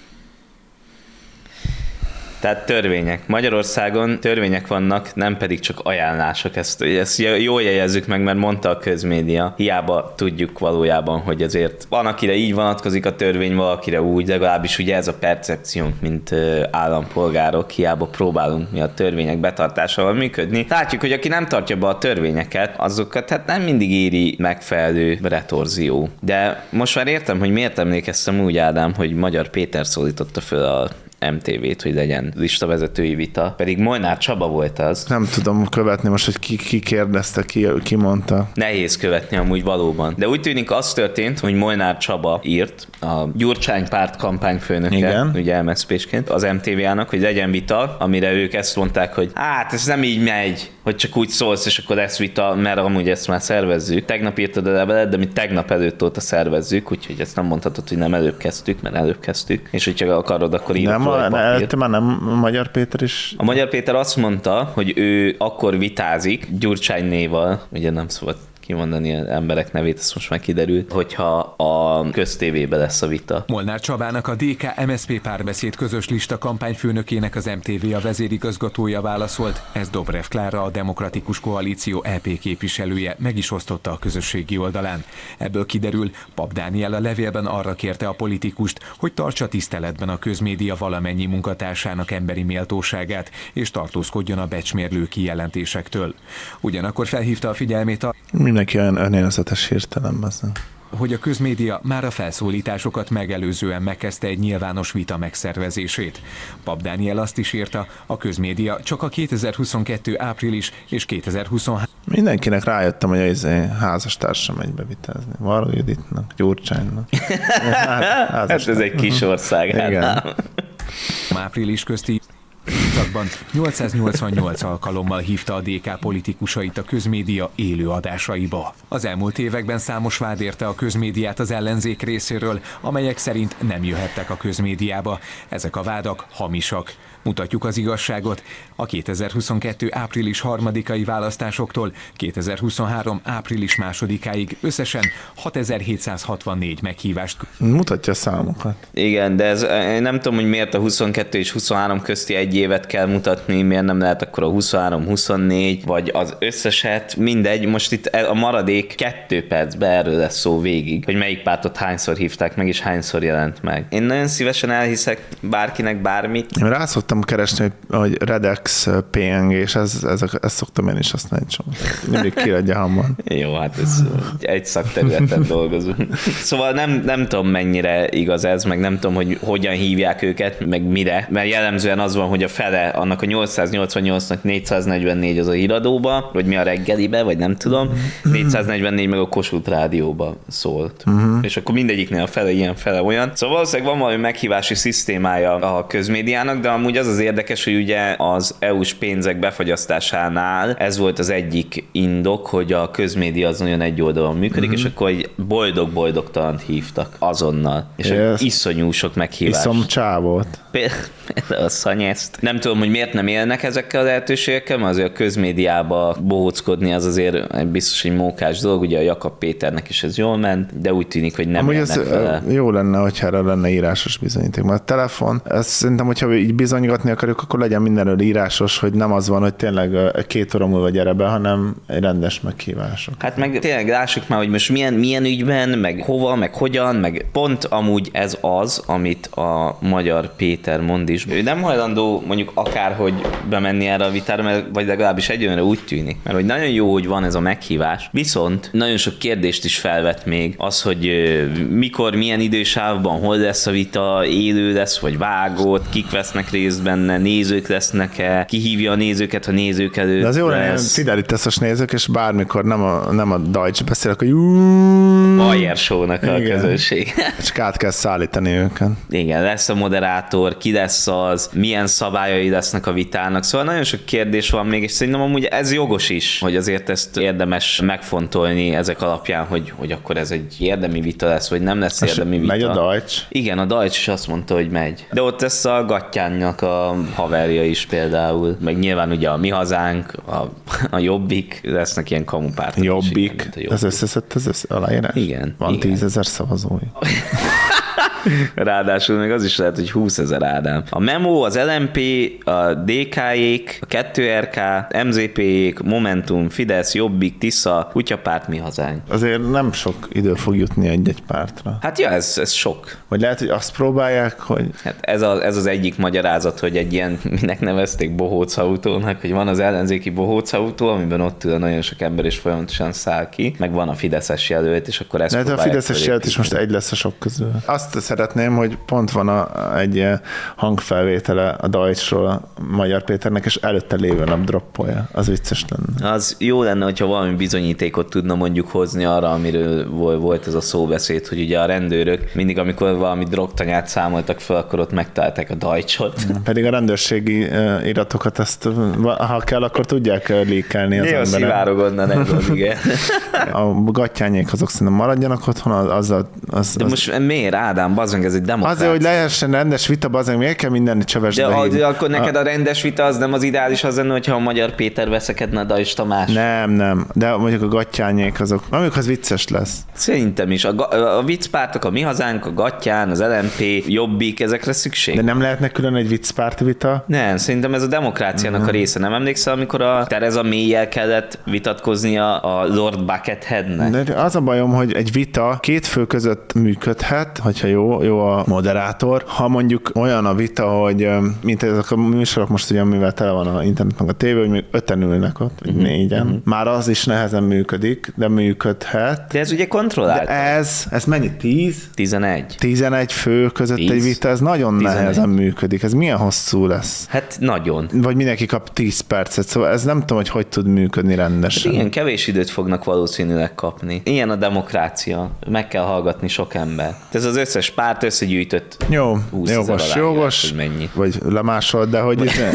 A: Tehát törvények. Magyarországon törvények vannak, nem pedig csak ajánlások. Ezt, ezt jól jegyezzük meg, mert mondta a közmédia. Hiába tudjuk valójában, hogy azért van, akire így vonatkozik a törvény, valakire úgy, legalábbis ugye ez a percepciónk, mint állampolgárok. Hiába próbálunk mi a törvények betartásával működni. Látjuk, hogy aki nem tartja be a törvényeket, azokat hát nem mindig éri megfelelő retorzió. De most már értem, hogy miért emlékeztem úgy, Ádám, hogy Magyar Péter szólította föl a em té vét, hogy legyen listavezetői vita, pedig Molnár Csaba volt az.
B: Nem tudom követni most, hogy ki, ki kérdezte, ki, ki mondta.
A: Nehéz követni amúgy valóban. De úgy tűnik az történt, hogy Molnár Csaba írt, a Gyurcsány párt kampányfőnöke,
B: Igen.
A: ugye em es zé pésként, az em té vé-ának, hogy legyen vita, amire ők ezt mondták, hogy hát ez nem így megy, hogy csak úgy szólsz, és akkor lesz vita, mert amúgy ezt már szervezzük. Tegnap írtad a levelet, de mi tegnap előtt óta szervezzük, úgyhogy ezt nem mondhatod, hogy nem előbb kezdtük, mert előbb kezdtük, és hogyha akarod, akkor írjuk.
B: Nem, a, előtte már nem Magyar Péter is?
A: A Magyar Péter azt mondta, hogy ő akkor vitázik Gyurcsány néval, ugye nem szabad kimondani emberek nevét, ez most már kiderült, hogyha a köztévébe lesz a vita.
F: Molnár Csabának a dé ká em es zé pé párbeszéd közös lista kampányfőnökének az em té vé a vezérigazgatója válaszolt. Ez Dobrev Klára, a Demokratikus Koalíció é pé képviselője meg is osztotta a közösségi oldalán. Ebből kiderül, Pap Dániel a levélben arra kérte a politikust, hogy tartsa tiszteletben a közmédia valamennyi munkatársának emberi méltóságát, és tartózkodjon a becsmérlő kijelentésektől. Ugyanakkor felhívta a figyelmét a
B: Mindenki olyan önérzetes hirtelen, bazdmeg.
F: hogy a közmédia már a felszólításokat megelőzően megkezdte egy nyilvános vita megszervezését. Pap Dániel azt is írta, a közmédia csak a kétezer-huszonkettő április és kétezer-huszonhárom
B: Mindenkinek rájöttem, hogy az házastársam megy bevitázni. Varga Juditnak, Gyurcsánynak.
A: Hát ez egy kis ország.
B: Igen.
A: Hát.
F: április közti időszakban nyolcszáznyolcvannyolc alkalommal hívta a dé ká politikusait a közmédia élő adásaiba. Az elmúlt években számos vád érte a közmédiát az ellenzék részéről, amelyek szerint nem jöhettek a közmédiába. Ezek a vádak hamisak. Mutatjuk az igazságot. A kétezer-huszonkettő április harmadikai választásoktól kétezer-huszonhárom április másodikáig összesen hatezer-hétszázhatvannégy meghívást.
B: Mutatja a számokat.
A: Igen, de ez, én nem tudom, hogy miért a huszonkettő és huszonhárom közti egy évet kell mutatni, miért nem lehet akkor a huszonhárom huszonnégy, vagy az összeset, mindegy. Most itt a maradék kettő percben erről lesz szó végig, hogy melyik pártot hányszor hívták meg, és hányszor jelent meg. Én nagyon szívesen elhiszek bárkinek bármit.
B: Én rászoktam szoktam keresni, hogy, hogy Redex pé en gé, és ez, ez, ezt szoktam én is használni. Mindig kiradja hamar.
A: Jó, hát ez egy szakterületen dolgozunk. Szóval nem, nem tudom, mennyire igaz ez, meg nem tudom, hogy hogyan hívják őket, meg mire, mert jellemzően az van, hogy a fele annak a nyolcszáznyolcvannyolcnak négyszáznegyvennégy az a híradóba, vagy mi a reggelibe, vagy nem tudom, négyszáznegyvennégy meg a Kossuth Rádióba szólt. Uh-huh. És akkor mindegyiknél a fele ilyen, fele olyan. Szóval valószínűleg van valami meghívási szisztémája a közmédiának, de amúgy az az érdekes, hogy ugye az é u-s pénzek befagyasztásánál ez volt az egyik indok, hogy a közmédia az nagyon egy oldalon működik, uh-huh. és akkor egy boldog-boldogtalant hívtak azonnal. És yes. iszonyú sok meghívás.
B: Iszom csávót.
A: Például a Szanyeszt. Nem tudom, hogy miért nem élnek ezekkel a lehetőségekkel, mert azért a közmédiába bohóckodni az azért biztos egy mókás dolog, ugye a Jakab Péternek is ez jól ment, de úgy tűnik, hogy nem élnek vele.
B: Jó lenne, hogyha erre lenne írásos bizonyíték, mert a telefon, ezt szerintem, hogyha így bizonygatni akarjuk, akkor legyen mindenről írásos, hogy nem az van, hogy tényleg két óra múlva gyere be, hanem egy rendes meghívások.
A: Hát meg tényleg lássuk már, hogy most milyen, milyen ügyben, meg hova, meg hogyan, meg pont amúgy ez az, amit a Magyar Péter mond is. Ő nem hajlandó mondjuk akárhogy bemenni erre a vitára, mert, vagy legalábbis egyönre úgy tűnik, mert hogy nagyon jó, hogy van ez a meghívás, viszont nagyon sok kérdést is felvet még az, hogy mikor, milyen idősávban, hol lesz a vita, élő lesz, vagy vágott, kik vesznek részt benne, nézők lesznek-e, ki hívja a nézőket, ha nézők előtt
B: de az jó lenne, Fideliteszos nézők, és bármikor nem a, nem a Deutsch beszélek, hogy
A: Bayer Show-nak a közönség.
B: Csak át kell szállítani őket.
A: Igen, lesz a moderátor, ki lesz az, milyen szabályai lesznek a vitának, szóval nagyon sok kérdés van még, és szerintem amúgy ez jogos is, hogy azért ezt érdemes megfontolni ezek alapján, hogy, hogy akkor ez egy érdemi vita lesz, vagy nem lesz érdemi vita.
B: Megy a Deutsch?
A: Igen, a Deutsch is azt mondta, hogy megy. De ott lesz a Gattyánnak a haverja is például, meg nyilván ugye a Mi Hazánk, a, a Jobbik, lesznek ilyen kamupártok.
B: Jobbik? Ez összeszett az össze aláírás?
A: Igen.
B: Van tízezer szavazói.
A: Ráadásul még az is lehet, hogy húszezer Ádám. A Memo, az el em pé, a dé ká-ék, a kettő er ká, em zé pé-ék, Momentum, Fidesz, Jobbik, Tisza, Kutyapárt, Mi Hazánk.
B: Azért nem sok idő fog jutni egy-egy pártra.
A: Hát ja, ez, ez sok.
B: Vagy lehet, hogy azt próbálják, hogy...
A: Hát ez, a, ez az egyik magyarázat, hogy egy ilyen, minek nevezték bohócautónak, hogy van az ellenzéki bohócautó, amiben ott ül nagyon sok ember és folyamatosan száll ki, meg van a fideszes jelölt, és akkor ezt
B: próbálják. De a fideszes jelölt is most egy lesz a sok közül. Azt szeretném, hogy pont van a, egy hangfelvétele a Deutschról a Magyar Péternek, és előtte lévő nap droppolja. Az vicces lenne.
A: Az jó lenne, hogyha valami bizonyítékot tudna mondjuk hozni arra, amiről volt ez a szóbeszéd, hogy ugye a rendőrök mindig, amikor valami drogtanyát számoltak fel, akkor ott megtalálták a Deutschot.
B: Pedig a rendőrségi iratokat ezt, ha kell, akkor tudják lékelni az emberek.
A: Jó, szivárog onnan ebből, igen.
B: A Gattyányék azok szerintem maradjanak otthon, az, az, az
A: De most miért, Ádám, bazeng, ez egy demokrácia.
B: Azért, hogy lehessen rendes vita, bazeng, miért kell mindenni csövesbe
A: De
B: hívni?
A: akkor neked a rendes vita az nem az ideális az lenne, hogyha a Magyar Péter veszekedne a Deutsch Tamás?
B: Nem, nem. De mondjuk a Gattyányék azok, amikor az vicces lesz.
A: Szerintem is. A, a viccpártok, a Mi Hazánk, a Gattyán, az el em pé, Jobbik, ezekre szükség.
B: De nem lehetne külön egy viccpárt vita?
A: Nem, szerintem ez a demokráciának uh-huh. a része. Nem emlékszel, amikor a Theresa May-jel kellett vitatkoznia a Lord Bucketheadnek?
B: De az a bajom, hogy egy vita két fő között működhet, hogyha jó, jó a moderátor. Ha mondjuk olyan a vita, hogy mint ezek a műsorok most ugye, mivel tele van a internet meg a tévé, hogy még öten ülnek ott, vagy uh-huh. négyen. Uh-huh. Már az is nehezen működik, de működhet.
A: De ez ugye kontrollált.
B: De ez, ez mennyi? tíz?
A: tizenegy.
B: tizenegy fő között tíz. Egy vita, ez nagyon tizenegy. Nehezen működik. Ez milyen hosszú lesz?
A: Hát nagyon.
B: Vagy mindenki kap tíz percet, szóval ez nem tudom, hogy hogy tud működni rendesen.
A: Hát igen, kevés időt fognak valószínűleg kapni. Ilyen a demokrácia. Meg kell hallgatni sok ember. Ez az összes párt összegyűjtött.
B: Jó, jogos, jogos. Vagy lemásolt, de hogy itt...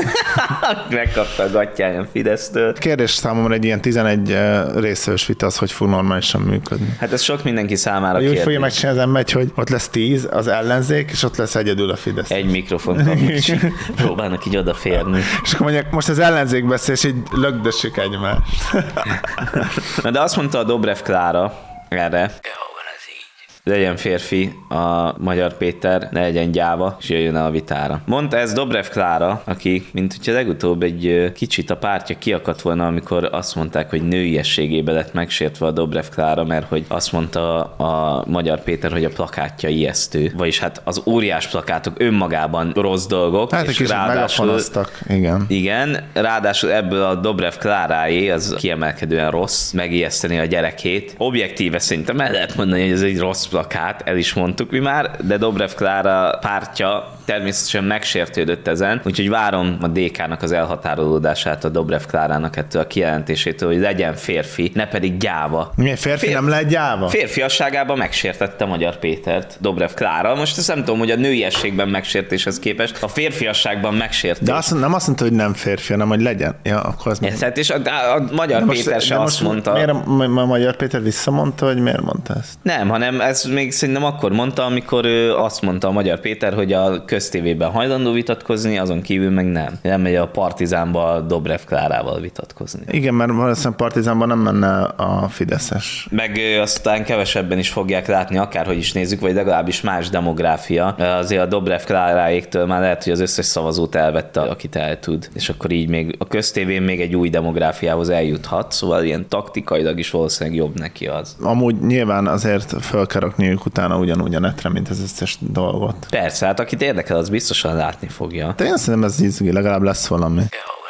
A: Megkapta a Gattyán a Fidesztől.
B: Kérdés számomra egy ilyen tizenegy részes vita, az hogy fog normálisan működni.
A: Hát ez sok mindenki számára
B: kérdés. Úgy fogja megcsinálni az megy, hogy ott lesz tíz az ellenzék, és ott lesz egyedül a Fidesz.
A: Egy mikrofon kapnak, próbálnak így odaférni.
B: És akkor mondják, most az ellenzék beszél, és így lögdössük egymást.
A: Na de azt mondta a Dobrev Klára erre, legyen férfi a Magyar Péter, ne legyen gyáva, és jöjjön el a vitára. Mondta ez Dobrev Klára, aki, mint hogyha legutóbb egy kicsit a pártja kiakadt volna, amikor azt mondták, hogy nőiességében lett megsértve a Dobrev Klára, mert hogy azt mondta a Magyar Péter, hogy a plakátja ijesztő. Vagyis hát az óriás plakátok önmagában rossz dolgok.
B: Hát egy kicsit megafonoztak, igen.
A: Igen, ráadásul ebből a Dobrev Kláráé az kiemelkedően rossz, megijeszteni a gyerekét. Objektíve szerintem el lehet mondani, hogy ez egy rossz plakát, el is mondtuk mi már, de Dobrev Klára pártja természetesen megsértődött ezen, úgyhogy várom a dé ká-nak az elhatárolódását a Dobrev Klárának ettől a kijelentésétől, hogy legyen férfi, ne pedig gyáva.
B: Mi, férfi Fér... nem lehet gyáva?
A: Férfiasságában megsértette Magyar Pétert Dobrev Klára. Most ezt nem tudom, hogy a nőiességben megsértéshez képest a férfiasságban megsértés.
B: De azt, nem azt mondta, hogy nem férfi, hanem hogy legyen. Ja, akkor az
A: Érted, és a, a, a Magyar
B: most,
A: Péter se azt mondta.
B: Miért a, a Magyar Péter visszamondta, hogy miért mondta ezt?
A: Nem, hanem ez még szerintem akkor mondta, amikor ő azt mondta a Magyar Péter, hogy a köztévében hajlandó vitatkozni, azon kívül meg nem. Nem megy a Partizánba Dobrev Klárával vitatkozni.
B: Igen, mert valószínűleg Partizánban nem menne a fideszes.
A: Meg aztán kevesebben is fogják látni, akárhogy is nézzük, vagy legalábbis más demográfia. Azért a Dobrev Kláráéktől már lehet, hogy az összes szavazót elvette, akit el tud. És akkor így még a köztévén még egy új demográfiához eljuthat, szóval ilyen taktikailag is valószínűleg jobb neki az.
B: Amúgy nyilván azért föl kell rakniuk utána ugyanúgy a netre, mint az összes dolgot.
A: Persze, hát akit érdekel, az biztosan látni fogja.
B: De én szerintem ez izgi, legalább lesz valami.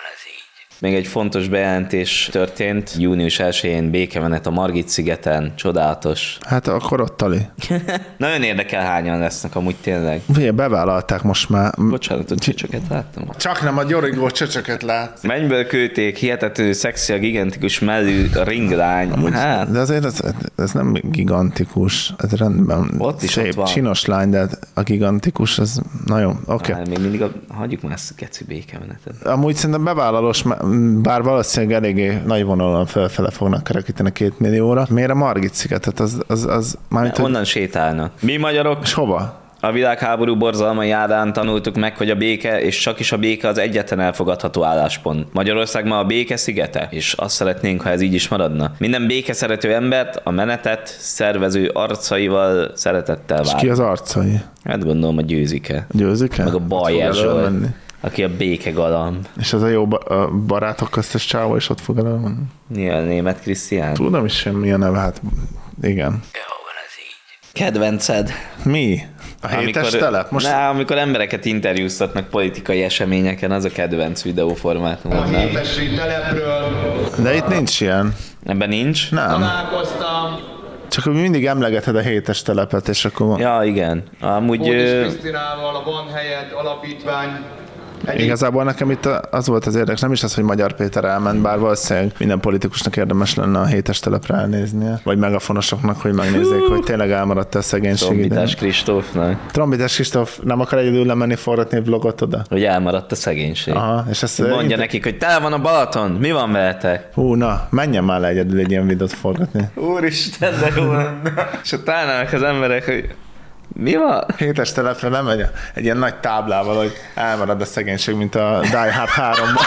A: Még egy fontos bejelentés történt. június elsején békemenet a Margit-szigeten. Csodálatos.
B: Hát akkor ott tali.
A: Nagyon érdekel, hányan lesznek amúgy tényleg.
B: Ugye, bevállalták most már.
A: Bocsánat, hogy csöcsöket láttam.
B: Csak nem a gyorigó csöcsöket lát.
A: Mennyből küldték, hihetetlenül szexi a gigantikus mellű ringlány.
B: Amúgy,
A: hát.
B: De azért ez, ez nem gigantikus. Ez rendben
A: ott is
B: szép,
A: ott van.
B: csinos lány, de a gigantikus, az nagyon oké. Okay.
A: Még mindig a, hagyjuk már ezt a keci békemenetet.
B: Amúgy szerintem bevállalós, bár valószínűleg eléggé nagy vonalon felfele fognak kerekíteni két millióra. Miért a Margit-szigetet? Az, az, az, az
A: onnan sétálnak. Mi magyarok?
B: És hova?
A: A világháború borzalmai árán tanultuk meg, hogy a béke, és csak is a béke az egyetlen elfogadható álláspont. Magyarország ma a béke szigete, és azt szeretnénk, ha ez így is maradna. Minden békeszerető embert a menetet szervező arcaival szeretettel vár.
B: És ki az arcai?
A: Hát gondolom a Győzike.
B: Győzike?
A: Meg a Bajer Zsolt, aki a békegalamb.
B: És az a jó ba- a barátok köztes csávó is ott fog elmenni.
A: Milyen Németh Krisztián?
B: Tudom is semmi a neve, hát igen.
A: Kedvenced?
B: Mi? A hétes
A: amikor,
B: telep? Most...
A: Ne, amikor embereket interjúztatnak politikai eseményeken, az a kedvenc videóformátum.
G: A hétesi telepről.
B: De itt nincs ilyen.
A: Ebben nincs?
B: Nem.
G: Találkoztam.
B: Csak hogy mindig emlegeted a hétes telepet, és akkor...
A: Ja, igen. Amúgy...
G: Bódis Krisztinával, a Van Helyed Alapítvány.
B: Egy... Igazából nekem itt az volt az érdekes, nem is az, hogy Magyar Péter elment, bár valószínűleg minden politikusnak érdemes lenne a hétes telepre elnéznie, vagy megafonosoknak, hogy megnézzék, hogy tényleg elmaradt a szegénység idején.
A: Trombitás Kristófnak.
B: Trombitás Kristóf nem akar egyedül lemenni forratni vlogot oda?
A: Hogy elmaradt a szegénység.
B: Aha, és ezt
A: mondja
B: inter...
A: nekik, hogy tele van a Balaton, mi van veletek?
B: Hú, na, menjen már le egyedül egy ilyen videót forgatni.
A: Úristen, de jó lenne. És ott állnának az emberek, hogy mi van?
B: Hétes telepre nem megy egy ilyen nagy táblával, hogy elmarad a szegénység, mint a Die Hard háromban.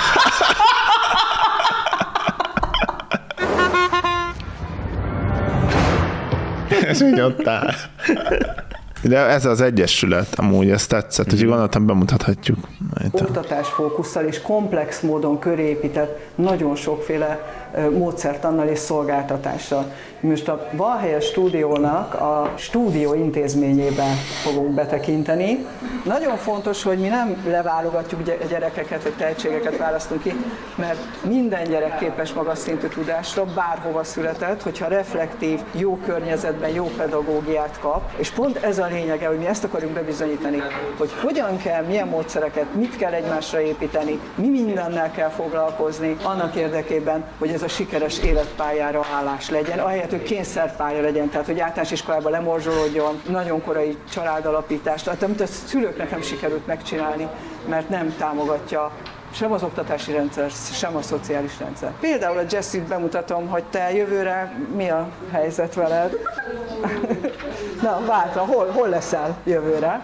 B: És így ott áll. De ez az egyesület, amúgy ezt tetszett, úgyhogy gondoltam, bemutathatjuk.
H: Oktatásfókusszal és komplex módon körépített nagyon sokféle módszertannal és szolgáltatással. Most a Valhelyes Stúdiónak a stúdió intézményében fogunk betekinteni. Nagyon fontos, hogy mi nem leválogatjuk a gyerekeket, vagy tehetségeket választunk ki, mert minden gyerek képes magas szintű tudásra, bárhova született, hogyha reflektív, jó környezetben, jó pedagógiát kap. És pont ez a lényege, hogy mi ezt akarjuk bebizonyítani, hogy hogyan kell, milyen módszereket, mit kell egymásra építeni, mi mindennel kell foglalkozni annak érdekében, hogy ez a sikeres életpályára állás legyen, ahelyett, hogy kényszerpálya legyen, tehát hogy általános iskolába lemorzsolódjon, nagyon korai családalapítást, tehát amit a szülőknek nem sikerült megcsinálni, mert nem támogatja sem az oktatási rendszer, sem a szociális rendszer. Például a Jessit bemutatom, hogy te jövőre mi a helyzet veled? Na, váltra, hol, hol leszel jövőre?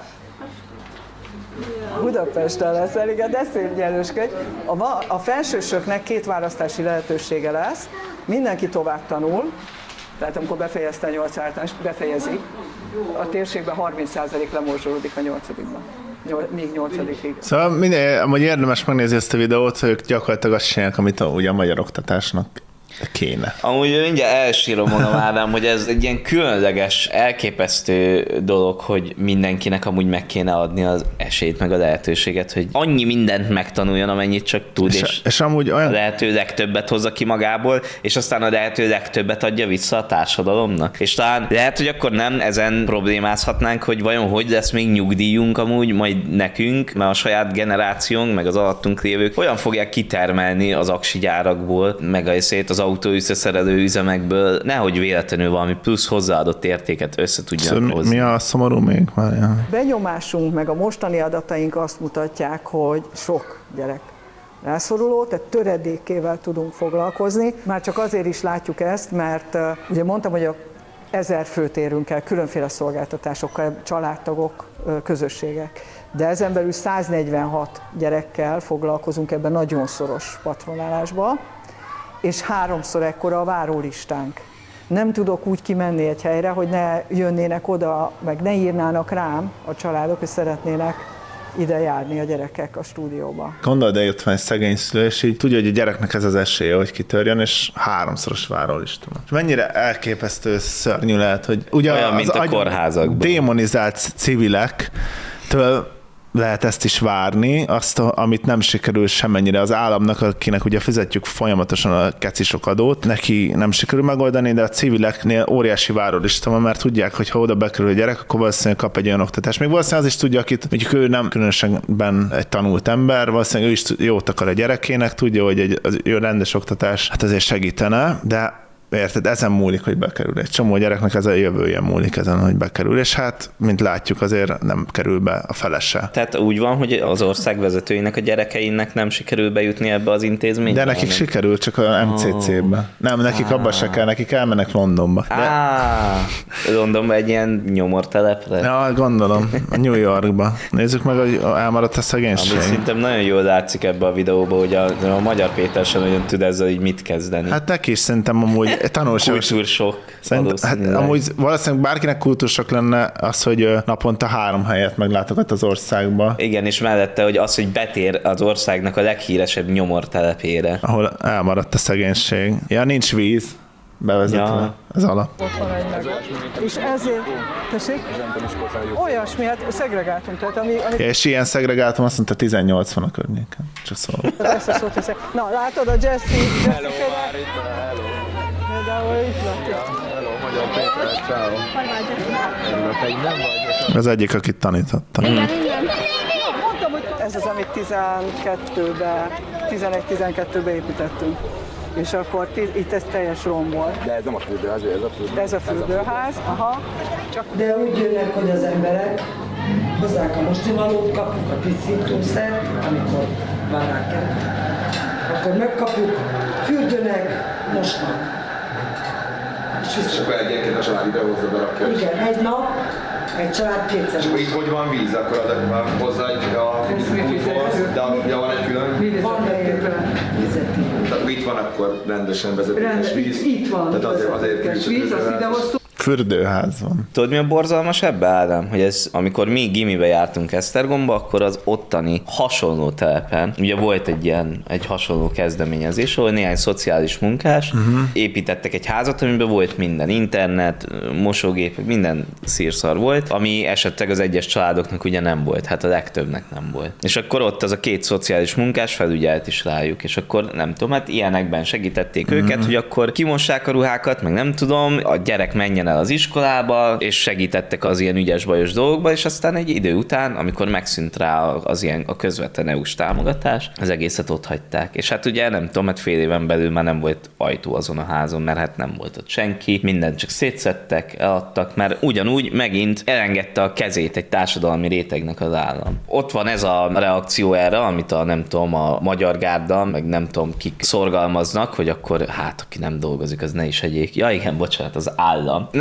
H: Budapesten leszel, igen, de szép nyerősködj. A, a felsősöknek két választási lehetősége lesz, mindenki tovább tanul, tehát amikor befejezte a nyolc általános, befejezik, a térségben harminc százalék lemorzsolódik a nyolcadikban. Még nyolcadikig.
B: Szóval minden, amúgy érdemes megnézni ezt a videót, hogy ők gyakorlatilag azt csinálják, amit a, ugye a magyar oktatásnak kéne.
A: Amúgy mindjárt elsírom mondom, Ádám, hogy ez egy ilyen különleges, elképesztő dolog, hogy mindenkinek amúgy meg kéne adni az esélyt, meg a lehetőséget, hogy annyi mindent megtanuljon, amennyit csak tud, és,
B: És, és amúgy
A: a
B: olyan...
A: lehető legtöbbet hozza ki magából, és aztán a lehető legtöbbet adja vissza a társadalomnak. És talán lehet, hogy akkor nem ezen problémázhatnánk, hogy vajon hogy lesz még nyugdíjunk amúgy majd nekünk, mert a saját generációnk, meg az alattunk lévők olyan fogják kitermelni az aksi gyárakból, meg a szét az autó összeszerelő üzemekből, nehogy véletlenül valami plusz hozzáadott értéket össze tudjanak
B: Szóval
A: hozni.
B: mi a szomorú még? Várjál.
H: Benyomásunk, meg a mostani adataink azt mutatják, hogy sok gyerek rászoruló, tehát töredékével tudunk foglalkozni. Már csak azért is látjuk ezt, mert uh, ugye mondtam, hogy a ezer főt érünk el különféle szolgáltatásokkal, családtagok, uh, közösségek. De ezen belül száznegyvenhat gyerekkel foglalkozunk ebben nagyon szoros patronálásban, és háromszor ekkora a várólistánk. Nem tudok úgy kimenni egy helyre, hogy ne jönnének oda, meg ne írnának rám a családok, hogy szeretnének ide járni a gyerekek a stúdióba.
B: Gondold, eljött van egy szegény szülő, és így tudja, hogy a gyereknek ez az esélye, hogy kitörjön, és háromszoros várólista van. És mennyire elképesztő, szörnyű lehet, hogy ugye
A: olyan, mint a kórházakban.
B: Démonizált civilektől lehet ezt is várni, azt, amit nem sikerül semmennyire az államnak, akinek ugye fizetjük folyamatosan a kecisok adót, neki nem sikerül megoldani, de a civileknél óriási várólista van, mert tudják, hogy ha oda bekerül a gyerek, akkor valószínűleg kap egy olyan oktatást. Még valószínűleg az is tudja, akit mondjuk ő nem különösen egy tanult ember, valószínűleg ő is jót akar a gyerekének, tudja, hogy egy az jó rendes oktatás hát azért segítene, de érted, ezen múlik, hogy bekerül. Egy csomó gyereknek ez a jövője múlik ezen, hogy bekerül, és hát, mint látjuk, azért nem kerül be a felese.
A: Tehát úgy van, hogy az ország vezetőinek, a gyerekeinek nem sikerül bejutni ebbe az intézménybe?
B: De nekik
A: hanem...
B: sikerül, csak a em cé cé-be. Nem, nekik ah. abba se kell, nekik elmennek Londonba. De...
A: Ah, Londonba egy ilyen nyomortelepre?
B: Ja, gondolom, a New Yorkba. Nézzük meg, hogy elmaradt a szegénység.
A: Amit szerintem nagyon jól látszik ebbe a videóba, hogy a, a Magyar Péter sem nagyon tud ezzel így mit kezdeni.
B: Hát neki is szerintem amúgy tanulságos.
A: Kultúrsok.
B: Szerint, hát amúgy valószínűleg bárkinek kultúrsok lenne az, hogy naponta három helyet meglátogat az országba.
A: Igen, és mellette, hogy az, hogy betér az országnak a leghíresebb nyomortelepére.
B: Ahol elmaradt a szegénység. Ja, nincs víz bevezetve. Ja. Az alap.
H: Ott van egy meg. És ezért, tessék? Olyasmi, hát szegregáltunk. Tehát ami, ami...
B: Ja, és ilyen szegregáltam, azt mondta tizennyolc van a környéken. Csak szól.
H: Ezt a szót hiszek. Na, látod a Jesse? Jesse hello, már itt van, hello. Például itt látjuk.
G: Hello, Magyar Péter, ciao. Te nem vagy.
B: Az egyik, akit tanítottam.
H: Igen, igen. Mondtam, hogy ez az, amit tizenkettőben, tizenegy-tizenkettőben építettünk. És akkor itt ez teljes rom volt.
G: De ez nem a fürdőház, ez a fürdőház.
H: Ez a fürdőház, aha. Csak...
I: De úgy jönnek, hogy az emberek hozzák a mostivalót, kapjuk a tisztítószert, amikor már rá kell. Akkor megkapjuk, fürdőnek, mosnak.
G: És akkor egyenként a család ide hozza berakja.
I: Igen, egy nap, egy család kétszer.
G: És akkor itt hogy van víz, akkor adok hozzá a vízhoz, de van egy külön?
I: Van helyetlen vizet.
G: Tehát itt van akkor rendesen vezetékes víz.
I: Itt van
G: tehát azért, azért
I: víz, azt ide hoztuk.
B: Fürdőház van.
A: Tudod, mi a borzalmas ebbe, Ádám? Hogy ez, amikor mi gimibe jártunk Esztergomba, akkor az ottani hasonló telepen, ugye volt egy ilyen, egy hasonló kezdeményezés, ahol néhány szociális munkás uh-huh. építettek egy házat, amiben volt minden, internet, mosógépek, minden szírszar volt, ami esetleg az egyes családoknak ugye nem volt, hát a legtöbbnek nem volt. És akkor ott az a két szociális munkás felügyelt is rájuk, és akkor nem tudom, hát ilyenekben segítették uh-huh. őket, hogy akkor kimossák a ruhákat, meg nem tudom, a gyerek menjen el az iskolába, és segítettek az ilyen ügyes-bajos dolgokba, és aztán egy idő után, amikor megszűnt rá az ilyen a közvetlen é u-s támogatás, az egészet ott hagyták. És hát ugye nem tudom, hát fél éven belül már nem volt ajtó azon a házon, mert hát nem volt ott senki, mindent csak szétszedtek, eladtak, mert ugyanúgy megint elengedte a kezét egy társadalmi rétegnek az állam. Ott van ez a reakció erre, amit a nem tudom, a Magyar Gárda, meg nem tudom kik szorgalmaznak, hogy akkor hát aki nem dolgozik, az ne is egyék. Ja igen, bocsánat, az állam. Nem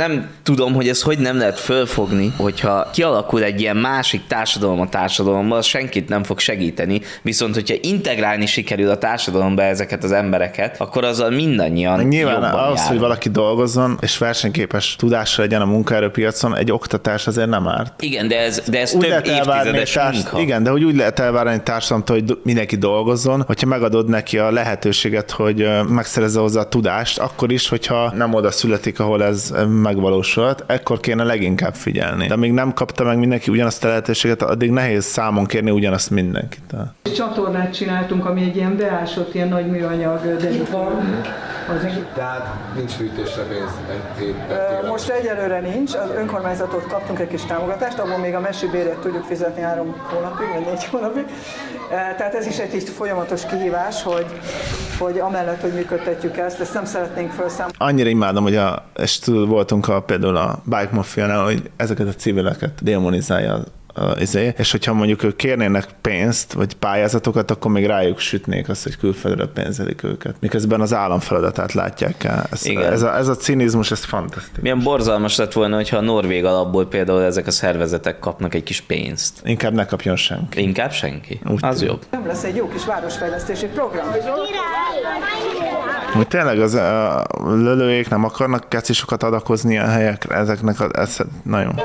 A: nem tudom, hogy ez hogy nem lehet fölfogni, hogyha kialakul egy ilyen másik társadalom a társadalomban, az senkit nem fog segíteni, viszont hogyha integrálni sikerül a társadalomba ezeket az embereket, akkor azzal mindannyian
B: Nyilván
A: jobban
B: ahhoz,
A: járunk.
B: hogy valaki dolgozzon, és versenyképes tudásra legyen a munkaerőpiacon, egy oktatás azért nem árt.
A: Igen, de ez, de ez
B: Úgy
A: több
B: lehet elvárni
A: évtizedes
B: társ...
A: munka.
B: Igen, de hogy úgy lehet elvárni egy társadalomtól, hogy do- mindenki dolgozzon, hogyha megadod neki a lehetőséget, hogy ö, megszerezze hozzá a tudást, akkor is, hogyha nem oda születik, ahol ez ö, megvalósulhat, ekkor kéne leginkább figyelni. De amíg nem kapta meg mindenki ugyanazt a lehetőséget, addig nehéz számon kérni ugyanazt mindenkit.
H: Csatornát csináltunk, ami egy ilyen beásott, ilyen nagy műanyag derült van.
G: Tehát nincs fűtésre pénz egy hét.
H: Most egyelőre nincs, az önkormányzatot kaptunk egy kis támogatást, abból még a mesibéret tudjuk fizetni három hónapig, vagy négy hónapig. Tehát ez is egy így folyamatos kihívás, hogy, hogy amellett, hogy működtetjük ezt, ezt nem szeretnénk felszámolni.
B: Annyira imádom, hogy a, és tudod, voltunk a, például a Bike Mafia-nál, hogy ezeket a civileket demonizálja izé, és hogyha mondjuk ők kérnének pénzt, vagy pályázatokat, akkor még rájuk sütnék azt, hogy külföldre pénzelik őket. Miközben az állam feladatát látják el. Ez, ez, a, ez a cinizmus, ez fantasztikus.
A: Milyen borzalmas lett volna, hogyha a norvég alapból például ezek a szervezetek kapnak egy kis pénzt.
B: Inkább ne kapjon senki.
A: Inkább senki?
B: Úgy
A: az
B: tűnik.
A: jobb.
H: Nem lesz egy jó kis városfejlesztési program.
B: Hogy tényleg az a lölőjék nem akarnak kecisokat adakozni a helyekre, ezeknek a, ez nagyon.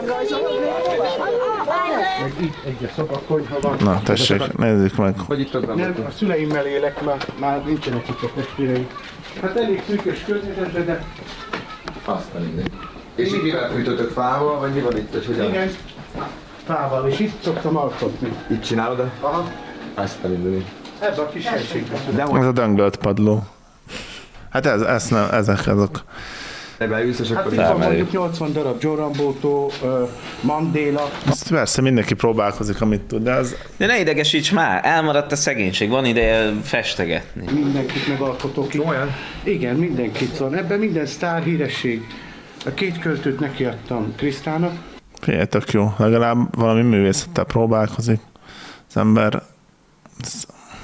J: Egy szobak, konyha van.
B: Na, tessék, nézzük meg.
J: Vagy itt az nem, a szüleimmel élek, már, már nincsenek itt a testvéreim. Hát elég szűkös környezetben, de...
G: Azt nem. És így mivel fűtötök, fával, vagy mi van itt, és hogyan?
J: Igen, fával, és itt szoktam alkotni.
G: Itt csinálod?
J: Aha.
G: Azt nem.
J: Ebben a kis helységben.
B: Ez a döngölt padló. Hát ez, ez nem, ezek azok.
G: Beülsz, és
J: Hát
G: akkor
J: itt van mondjuk nyolcvan darab Joe Rambótó, Mandéla.
B: Ezt persze mindenki próbálkozik, amit tud, de az...
A: De ne idegesíts már, elmaradt a szegénység, van ideje festegetni.
J: Mindenkit megalkotok. Olyan? Igen, mindenkit van. Ebben minden sztár híresség. A két költőt nekiadtam Krisztának.
B: Figyelj, tök jó. Legalább valami művészettel próbálkozik az ember. Ez...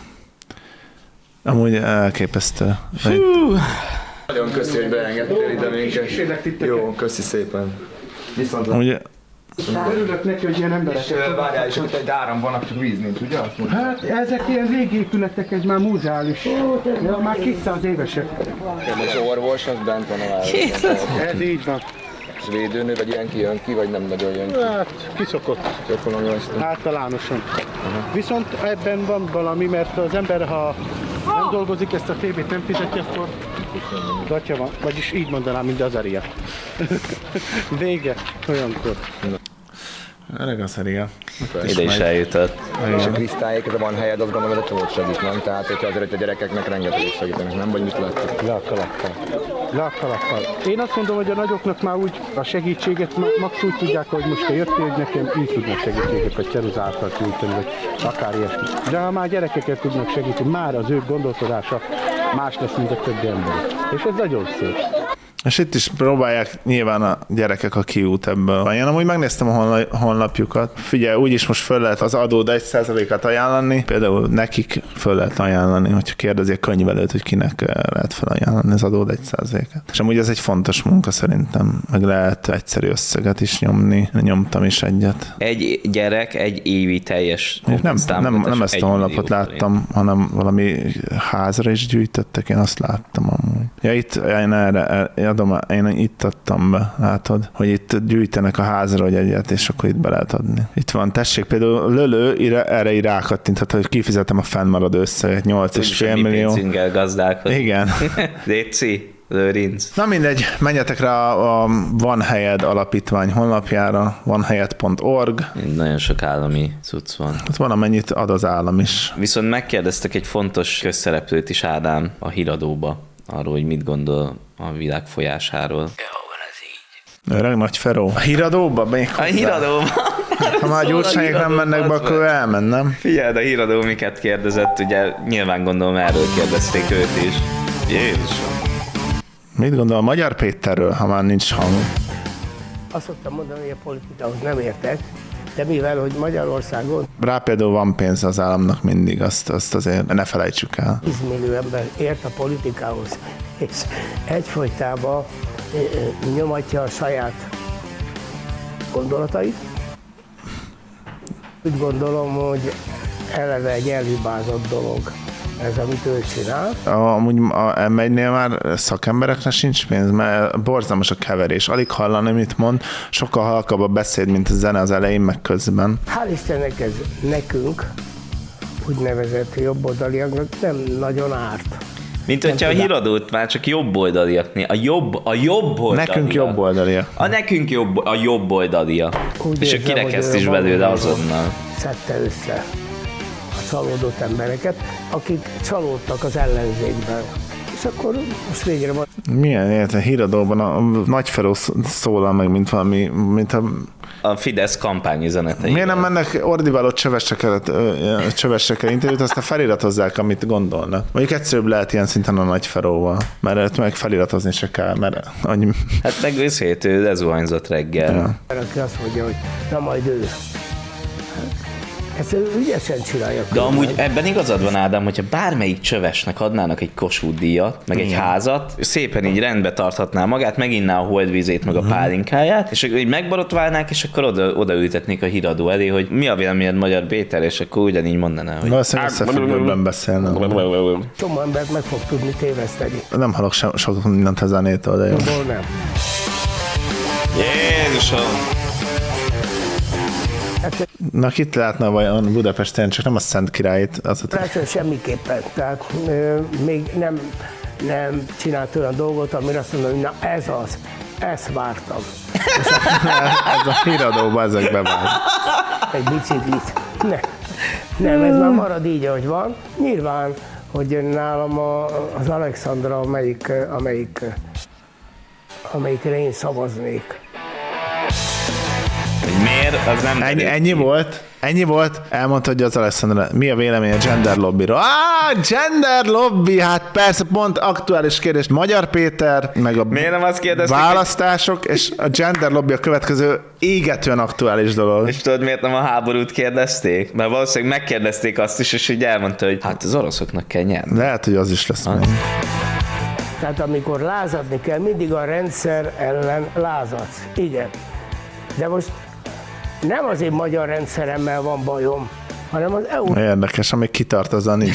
B: Amúgy elképesztő.
G: Hú. Nagyon köszi, hogy beengedtél ide minket. Jó, köszi szépen. Viszont...
B: Ugye...
J: Örülök neki, hogy ilyen emberek.
G: És várjál, és ott egy áram van, csak víz nincs, ugye?
J: Hát ezek ilyen régi épületek, ez már múzeális. Ja, már kétszáz évesek.
G: Az orvos, az bent van a városban.
J: Ez így van.
G: És védőnő, vagy ilyen kijön ki, vagy nem nagyon jön ki?
J: Hát kiszokott.
G: Gyakorlatilag.
J: Általánosan. Viszont ebben van valami, mert az ember, ha nem dolgozik, ezt a tévét nem fizeti, akkor gatya van. Vagyis így mondanám, mint az Aria. Vége olyankor.
B: Öreg az Aria.
A: Ide is eljutott.
G: És a Krisztályék, ez a van helyed, azt gondolom, hogy a csomót segít, nem? Tehát, hogyha azért a gyerekeknek rengeteget segítenek, nem? Vagy mit láttok?
J: Le a kalappal. Le a kalappal. Én azt mondom, hogy a nagyoknak már úgy a segítséget max úgy tudják, hogy most te jöttél, hogy nekem így tudnak segítséget, vagy ceruza által nyújtani, vagy akár ilyesmi. De ha már gyerekeket tudnak segíteni, már az ő gondolkodása más lesz, mint a többi ember. És ez nagyon szép.
B: És itt is próbálják nyilván a gyerekek a kiút ebből. Én amúgy megnéztem a honla- honlapjukat. Figyelj, úgyis most föl lehet az adód egy százalékát ajánlani. Például nekik föl lehet ajánlani, hogyha kérdezi a könyvelőt, hogy kinek lehet felajánlani az adód egy százalékát. És amúgy ez egy fontos munka szerintem. Meg lehet egyszerű összeget is nyomni. Nyomtam is egyet.
A: Egy gyerek, egy évi teljes
B: Nem, nem, nem ezt a honlapot láttam, hanem valami házra is gyűjtöttek, én azt láttam amúgy. Ja, itt én erre, adom, én itt adtam be, látod, hogy itt gyűjtenek a házra, hogy egyet, és akkor itt be lehet adni. Itt van, tessék, például Lölő erre így rákattinthat, hogy kifizetem a fennmaradó összeget, nyolc és fél millió.
A: Pénzünkkel gazdálkodni.
B: Igen.
A: Léci, Lőrinc.
B: Na mindegy, menjetek rá a, a Van Helyed alapítvány honlapjára, van helyed pont org.
A: Nagyon sok állami cucc van.
B: Ott van, amennyit ad az állam is.
A: Viszont megkérdeztek egy fontos közszereplőt is, Ádám, a híradóba, arról, hogy mit gondol a világ folyásáról.
B: Öreg nagy Feró. A híradóba? Még
A: a híradóba?
B: Ha már gyurcsányok nem mennek be, akkor elmen, nem?
A: Figyeld, a híradó miket kérdezett, ugye nyilván gondolom erről kérdezték őt is. Jézusom.
B: Mit gondol a Magyar Péterről, ha már nincs hang?
K: Azt szoktam mondani, hogy a politikához nem értek, de mivel, hogy Magyarországon
B: Rá például van pénz az államnak mindig, azt, azt azért ne felejtsük el.
K: tíz millió ember ért a politikához, és egyfolytában nyomatja a saját gondolatait. Úgy gondolom, hogy eleve egy elhibázott dolog ez, amit ő csinál.
B: Amúgy a em egynél már szakembereknek sincs pénz, mert borzalmas a keverés. Alig hallani, mit mond, sokkal halkabb a beszéd, mint a zene az elején, meg közben.
K: Hál' Istennek ez nekünk, úgynevezett jobboldaliaknak nem nagyon árt.
A: Mint hogyha a híradót már csak jobboldaliaknél. A jobb, a jobb oldaliak.
B: Nekünk jobboldaliak.
A: A nekünk jobb, a jobb oldaliak.
K: Úgy
A: És ő
K: érzem,
A: kirekeszt
K: hogy
A: is
K: ő
A: belőle
K: valóban
A: azonnal.
K: Szedte össze a csalódott embereket, akik csalódtak az ellenzékben. És akkor most végre van.
B: Milyen érte, híradóban a Nagyferó szólal meg, mint valami, mint a...
A: A Fidesz kampányüzenetei.
B: Miért nem mennek ordiváló csövesekkel, csövesekkel interjút, aztán feliratozzák, amit gondolnak. Mondjuk egyszerűbb lehet ilyen szinten a Nagyferóval, mert meg feliratozni se kell, mert annyi...
A: Hát meg őszét, ő lezuhanyzott reggel.
B: Ja.
K: Aki azt mondja, hogy na majd ő. Ezt ügyesen csinálja.
A: De amúgy ebben igazad van, Ádám, hogyha bármelyik csövesnek adnának egy Kossuth díjat, meg egy házat, szépen így rendbe tarthatná magát, meginná a holdvízét, meg a pálinkáját, és akkor így megborotválnák, és akkor oda, odaültetnék a híradó elé, hogy mi a véleményed Magyar Péter, és akkor ugyanígy mondaná, hogy...
B: Valószínűleg összefüggőben beszélne.
K: Csomó embert meg fog tudni téveszteni.
B: Nem hallok sem, sok mindent a zenétől, de jó.
K: Jobból nem.
A: Jézusom!
B: Na, kit látna vajon Budapesten, csak nem a Szent Királyt? Az a...
K: Rácsön semmiképpen. Tehát euh, még nem, nem csinált olyan dolgot, amire azt mondom, hogy na ez az, ezt vártam.
B: Ez a híradóban ezek bevált.
K: Egy biciklit. Ne. Nem, ez már marad így, ahogy van. Nyilván, hogy nálam a, az Alexandra, amelyik, amelyik, amelyikre én szavaznék.
A: Miért? Az nem
B: Ennyi, ennyi volt? Ennyi volt? Elmondta, hogy az Alexandra, mi a vélemény a gender lobbyról? Ah, gender lobby! Hát persze, pont aktuális kérdés. Magyar Péter, meg a
A: Miért nem azt kérdezték,
B: választások, és a gender lobby a következő égetően aktuális dolog.
A: És tudod, miért nem a háborút kérdezték? Mert valószínűleg megkérdezték azt is, és így elmondta, hogy hát az oroszoknak kell nyerni.
B: Lehet, hogy az is lesz
A: az.
B: még.
K: Tehát amikor lázadni kell, mindig a rendszer ellen lázadsz. Igen. De most nem az én magyar rendszeremmel van bajom, hanem az é u
B: Érdekes, amíg kitart, azzal nincs.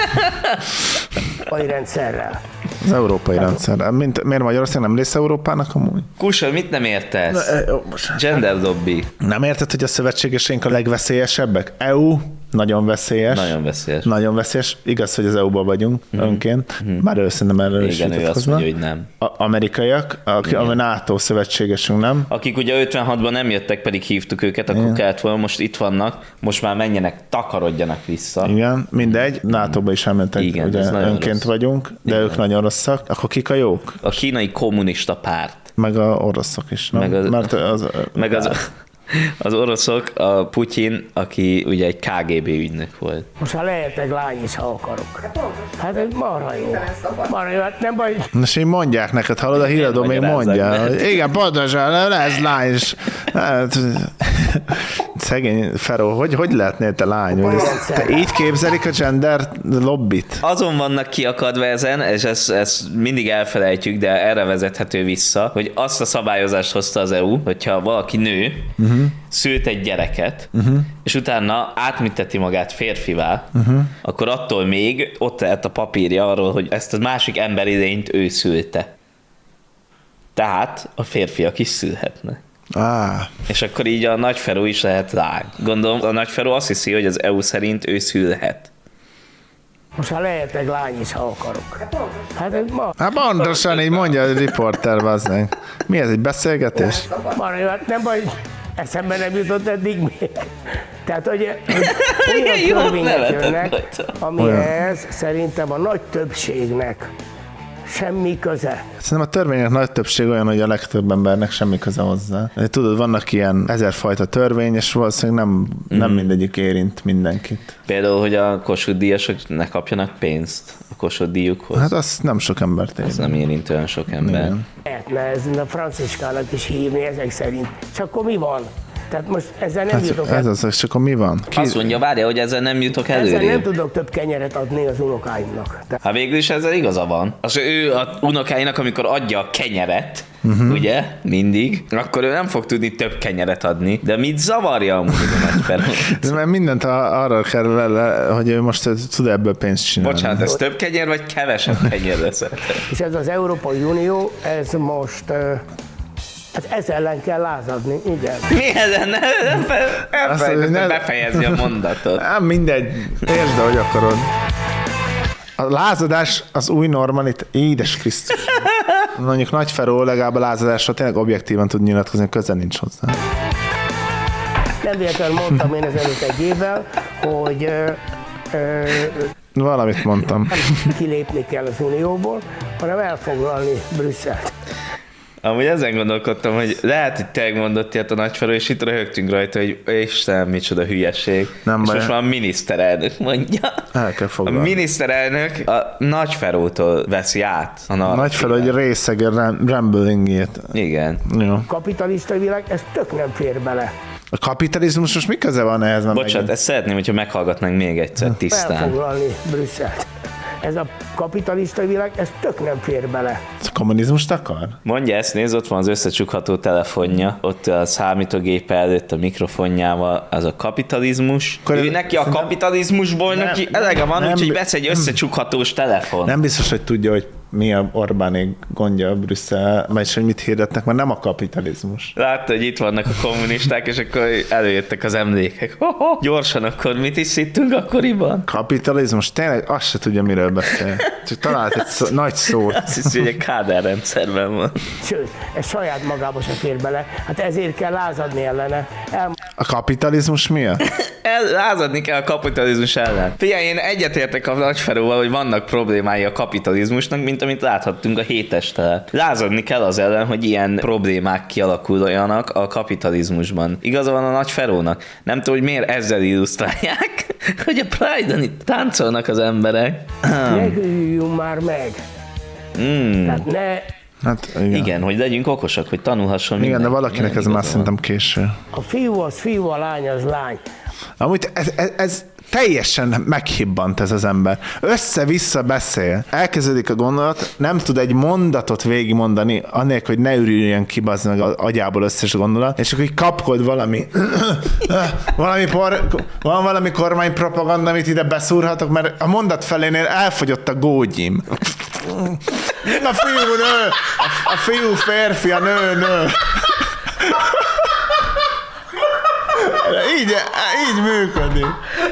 K: rendszerrel.
B: Az európai rendszer. Mint, miért Magyarország nem része Európának amúgy?
A: Kusa, mit nem értesz? Gender lobby.
B: Nem érted, hogy a szövetségeseink a legveszélyesebbek? é u nagyon veszélyes.
A: Nagyon veszélyes.
B: Nagyon veszélyes. Igaz, hogy az é u-ban vagyunk mm-hmm. önként. Mm-hmm. Már ő szerintem erről is
A: igen, ő azt mondja, hogy nem.
B: A- amerikaiak, a, a NATO szövetségesünk, nem?
A: Akik ugye ötvenhatban nem jöttek, pedig hívtuk őket, akkor kellett volna, most itt vannak, most már menjenek, takarodjanak vissza.
B: Igen, mindegy. nátóba is elmentek,
A: igen,
B: ugye önként
A: rossz.
B: vagyunk, de igen. Ők nagyon rosszak. Akkor kik a jók?
A: A kínai kommunista párt.
B: Meg a oroszok is, nem?
A: Meg az,
B: Mert az,
A: meg az, az oroszok, a Putyin, aki ugye egy ká gé bé ügynök volt.
K: Most már lehetek lány is, ha akarok. Hát ez marha jó. Marha jó, hát nem baj.
B: Most így mondják neked, hallod, a híradó még mondja. Hogy igen, pontosan, ez lány is. Hát, szegény Feró, hogy, hogy lehetnél te lány? Hogy ezt, te így képzelik a gender lobbit?
A: Azon vannak kiakadva ezen, és ezt, ezt mindig elfelejtjük, de erre vezethető vissza, hogy azt a szabályozást hozta az é u, hogyha valaki nő, uh-huh. szült egy gyereket, uh-huh. és utána átműteti magát férfivá, uh-huh. akkor attól még ott lehet a papírja arról, hogy ezt a másik ember idejént ő szülte. Tehát a férfiak is szülhetnek.
B: Ah.
A: És akkor így a Nagyferó is lehet lány. Gondolom, a Nagyferó azt hiszi, hogy az é u szerint ő szülhet.
K: Most már lehetek lány is, ha akarok. Hát ez ma...
B: Hát pontosan így mondja a riporter, bazdmeg. Mi ez, egy beszélgetés?
K: Marha jó, hát nem baj, eszembe nem jutott eddig még. Tehát, hogy, hogy olyan törvények jönnek, amihez szerintem a nagy többségnek semmi köze.
B: Szerintem a törvények nagy többség olyan, hogy a legtöbb embernek semmi köze hozzá. Tudod, vannak ilyen ezerfajta törvény, és valószínűleg nem, nem mm. mindegyik érint mindenkit.
A: Például, hogy a Kossuth díjasok ne kapjanak pénzt a Kossuth díjukhoz.
B: Hát azt nem sok embert érint.
A: Az nem érint olyan sok ember.
K: Lehetne ez a Franciskának is hívni ezek szerint. Csak akkor mi van? Tehát most ezzel nem
B: Hát,
K: jutok
B: ez
K: el.
B: az, és akkor mi van? Ki...
A: Azt mondja, várja, hogy ezzel nem jutok
K: Ezzel nem
A: előrébb.
K: tudok több kenyeret adni az unokáimnak. De
A: Hát végül is ezzel igaza van. Az ő a unokáinak, amikor adja a kenyeret, uh-huh. ugye, mindig, akkor ő nem fog tudni több kenyeret adni. De mit zavarja amúgy a nagyferót?
B: Ez már mindent a- arra kell le, hogy ő most tud ebből pénzt csinálni.
A: Bocsánat, ez több kenyer, vagy kevesebb kenyer lesz?
K: És ez az Európai Unió, ez most, uh, hát ez ellen kell lázadni, igen.
A: Mi ezen? Elfelejtettem befejezni a mondatot.
B: Nem mindegy, értsd, ahogy akarod. A lázadás az új normalitás. Édes Krisztus. Mondjuk Nagyferó legalább a lázadásra tényleg objektívan tud nyilatkozni, közel nincs hozzá.
K: Nem véletlenül mondtam én ezelőtt egy évvel, hogy ö, ö,
B: Valamit mondtam.
K: nem kilépni kell az Unióból, hanem elfoglalni Brüsszelt.
A: Amúgy ezen gondolkodtam, hogy lehet, hogy te mondott ilyet a Nagyferó, és itt röhögtünk rajta, hogy Istenem, micsoda hülyeség.
B: Nem
A: és
B: baj.
A: most már a miniszterelnök mondja.
B: El kell
A: A
B: foglalni.
A: miniszterelnök a Nagyferótól veszi át a narratívát.
B: Nagyfelől egy részeg ramblingét.
A: Igen.
B: Jó.
K: Kapitalista világ, ez tök nem fér bele.
B: A kapitalizmus most mi köze van ehhez? Nem
A: Bocsánat, ezt szeretném, hogyha meghallgatnánk még egyszer tisztán.
K: Elfoglalni Brüsszelt. Ez a kapitalista világ, ez tök nem fér bele.
B: A kommunizmust akar?
A: Mondja ezt, nézd, ott van az összecsukható telefonja, ott a számítógépe előtt a mikrofonjával, az a kapitalizmus.
B: Akkor
A: ő
B: ez-
A: neki a
B: nem-
A: kapitalizmusból
B: nem-
A: neki elege van,
B: nem-
A: úgyhogy vesz egy összecsukhatós telefon.
B: Nem biztos, hogy tudja, hogy mi a Orbánék gondja a Brüsszel, vagyis hogy mit hirdetnek, mert nem a kapitalizmus.
A: Látta, hogy itt vannak a kommunisták, és akkor előjöttek az emlékek. Ho-ho, gyorsan, akkor mit is hittünk akkoriban?
B: Kapitalizmus? Tényleg azt se tudja, miről beszél. Csak talált egy szó, nagy szót.
A: Azt hiszi, hogy egy kádárrendszerben van.
K: Sőt, ez saját magába se fér bele. Hát ezért kell lázadni ellene. El...
B: A kapitalizmus mi a?
A: El, lázadni kell a kapitalizmus ellen. Figyelj, én egyetértek a Nagyferóval, hogy vannak problémái a kapitalizmusnak, mint amit láthattunk a hétestel. Lázadni kell az ellen, hogy ilyen problémák kialakuljanak a kapitalizmusban. Igaza van a Nagyferónak. Nem tudom, hogy miért ezzel illusztrálják, hogy a Pride-on itt táncolnak az emberek.
K: Ne hűljünk már meg.
A: Mm.
K: Tehát ne...
B: Hát igen.
A: Igen, hogy legyünk okosak, hogy tanulhasson
B: Igen, de
A: mindenki.
B: valakinek ez
A: Igen,
B: már
A: igaza van.
B: szerintem késő.
K: A fiú az fiú, a lány az lány.
B: Amúgy ez, ez, ez teljesen meghibbant ez az ember. Össze-vissza beszél. Elkezdődik a gondolat, nem tud egy mondatot végigmondani, annélkül, hogy ne ürüljön ki bazd meg az agyából összes gondolat, és akkor így kapkod valami, valami por, van valami kormánypropaganda, amit ide beszúrhatok, mert a mondat felénél elfogyott a gógyim. A fiú nő, a, a fiú férfi, a nő nő. Így, így működik.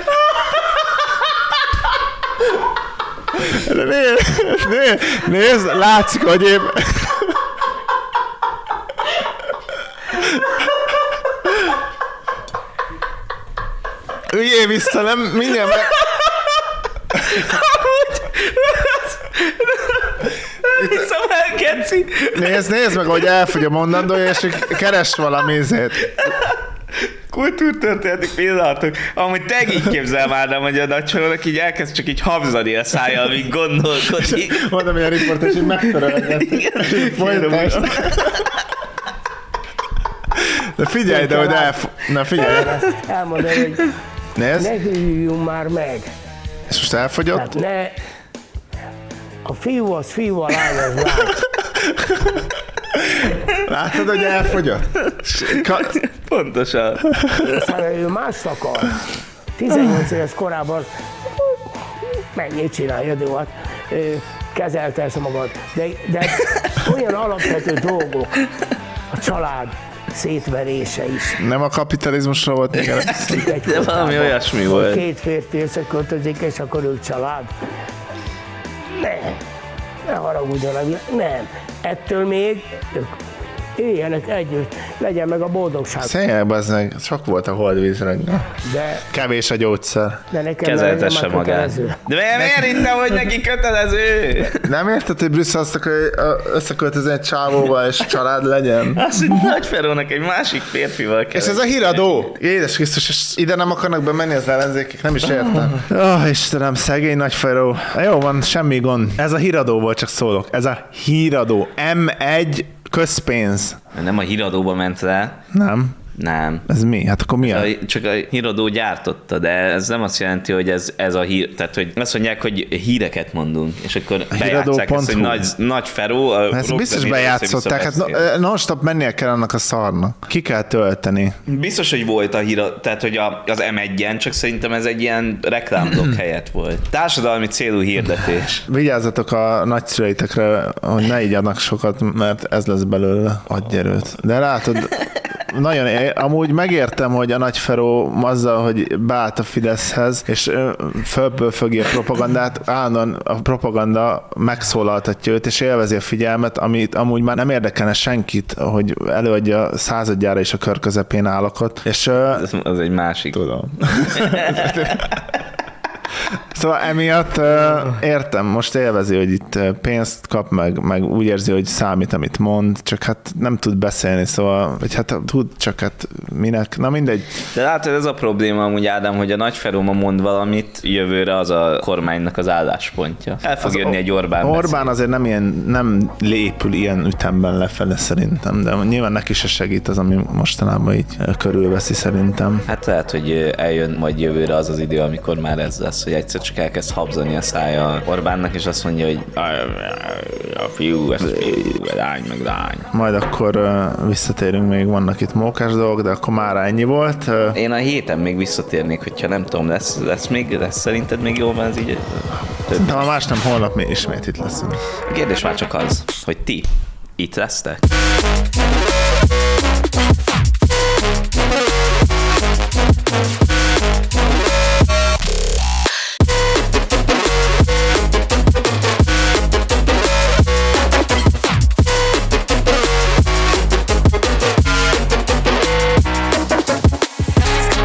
B: De nézd, nézd, nézd, látszik, hogy én... Üljél vissza, nem mindjárt meg...
A: Hiszem el, Keci!
B: Nézd, nézd meg, hogy elfogy a mondandója, és keres valami izét.
A: Kultúrtörténeti pillanatok. Amúgy te így képzel már, nem, hogy a Nagyferónak így elkezd csak így habzani a szája, amíg gondolkodik.
B: Mondom, hogy a riportás így megtörölget. Folytasd. De figyelj, de hogy elf... Na figyelj.
K: Elmondani, hogy
B: Nézd.
K: ne hűljünk már meg.
B: És most elfogyott?
K: Tehát ne... A fiú az fiú, a lány az lány.
B: Látod, hogy elfogyott? Ka-
A: Pontosan.
K: Aztán ő más akar. tizennyolc éves korában mennyit csinálja, de hát kezelte ezt magad. De, de olyan alapvető dolgok, a család szétverése is.
B: Nem a kapitalizmusra volt még el.
A: De valami olyasmi volt.
K: Két férfi összeköltözik, és akkor ő család. Nem. Ne haragudjon a világ. Nem. Ettől még ők éljenek együtt, legyen meg a boldogság.
B: Széjjel, bazdmeg, sok volt a holdvízre.
K: De,
B: Kevés a gyógyszer.
K: de nekem
A: Kezeltesse
K: legyen már
A: magát.
K: kötelező.
A: De miért, miért hittem, hogy neki kötelező?
B: Nem érted, hogy Brüsszel azt akar, hogy összeköltözni egy csávóval, és család legyen?
A: Az, hogy Nagyferónak egy másik férfival kell.
B: És ez a híradó! Édes Krisztus, és ide nem akarnak bemenni az ellenzékek, nem is értem. Ó, oh, Istenem, szegény Nagyferó. Jó van, semmi gond. Ez a híradóból csak szólok. Ez a híradó. em egy közpénz.
A: Nem a híradóba ment le.
B: Nem.
A: Nem.
B: Ez mi? Hát akkor mi?
A: A, csak a híradó gyártotta, de ez nem azt jelenti, hogy ez, ez a hír, tehát hogy azt mondják, hogy híreket mondunk, és akkor bejátszák ezt, hogy nagy, nagy Feró.
B: Ezt biztos bejátszották, hát no, non-stop mennie kell annak a szarnak. Ki kell tölteni.
A: Biztos, hogy volt a hír, tehát hogy a, az em egyen, csak szerintem ez egy ilyen reklámblokk helyett volt. Társadalmi célú hirdetés.
B: Vigyázzatok a nagyszüleitekre, hogy ne igyanak sokat, mert ez lesz belőle, adj erőt. De látod, nagyon, amúgy megértem, hogy a Nagy Feró azzal, hogy beállt a Fideszhez, és fölből fögi a propagandát, állandóan a propaganda megszólaltatja őt, és élvezi a figyelmet, amit amúgy már nem érdekelne senkit, hogy előadja századjára is a kör közepén állokot. És,
A: az, az egy másik.
B: Tudom. Szóval emiatt uh, értem, most élvezi, hogy itt pénzt kap, meg, meg úgy érzi, hogy számít, amit mond, csak hát nem tud beszélni, szóval, vagy hát tud, csak hát minek, na mindegy.
A: De látod, ez a probléma amúgy, Ádám, hogy a Nagy Feró ma mond valamit, jövőre az a kormánynak az álláspontja. El fog az jönni egy Orbán
B: Orbán
A: beszél.
B: azért nem, ilyen, nem lépül ilyen ütemben lefele szerintem, de nyilván neki se segít az, ami mostanában így körülveszi szerintem.
A: Hát lehet, hogy eljön majd jövőre az az idő, amikor már ez lesz, hogy egyszer csak elkezd habzani a szája Orbánnak, és azt mondja, hogy a fiú, ez a fiú, lány, meg lány.
B: Majd akkor uh, visszatérünk, még vannak itt mókás dolgok, de akkor már ennyi volt. Uh,
A: Én a héten még visszatérnék, hogyha nem tudom, lesz, lesz még, lesz szerinted még jól van ez így?
B: De ha más nem, holnap mi ismét itt leszünk.
A: A kérdés már csak az, hogy ti itt lesztek?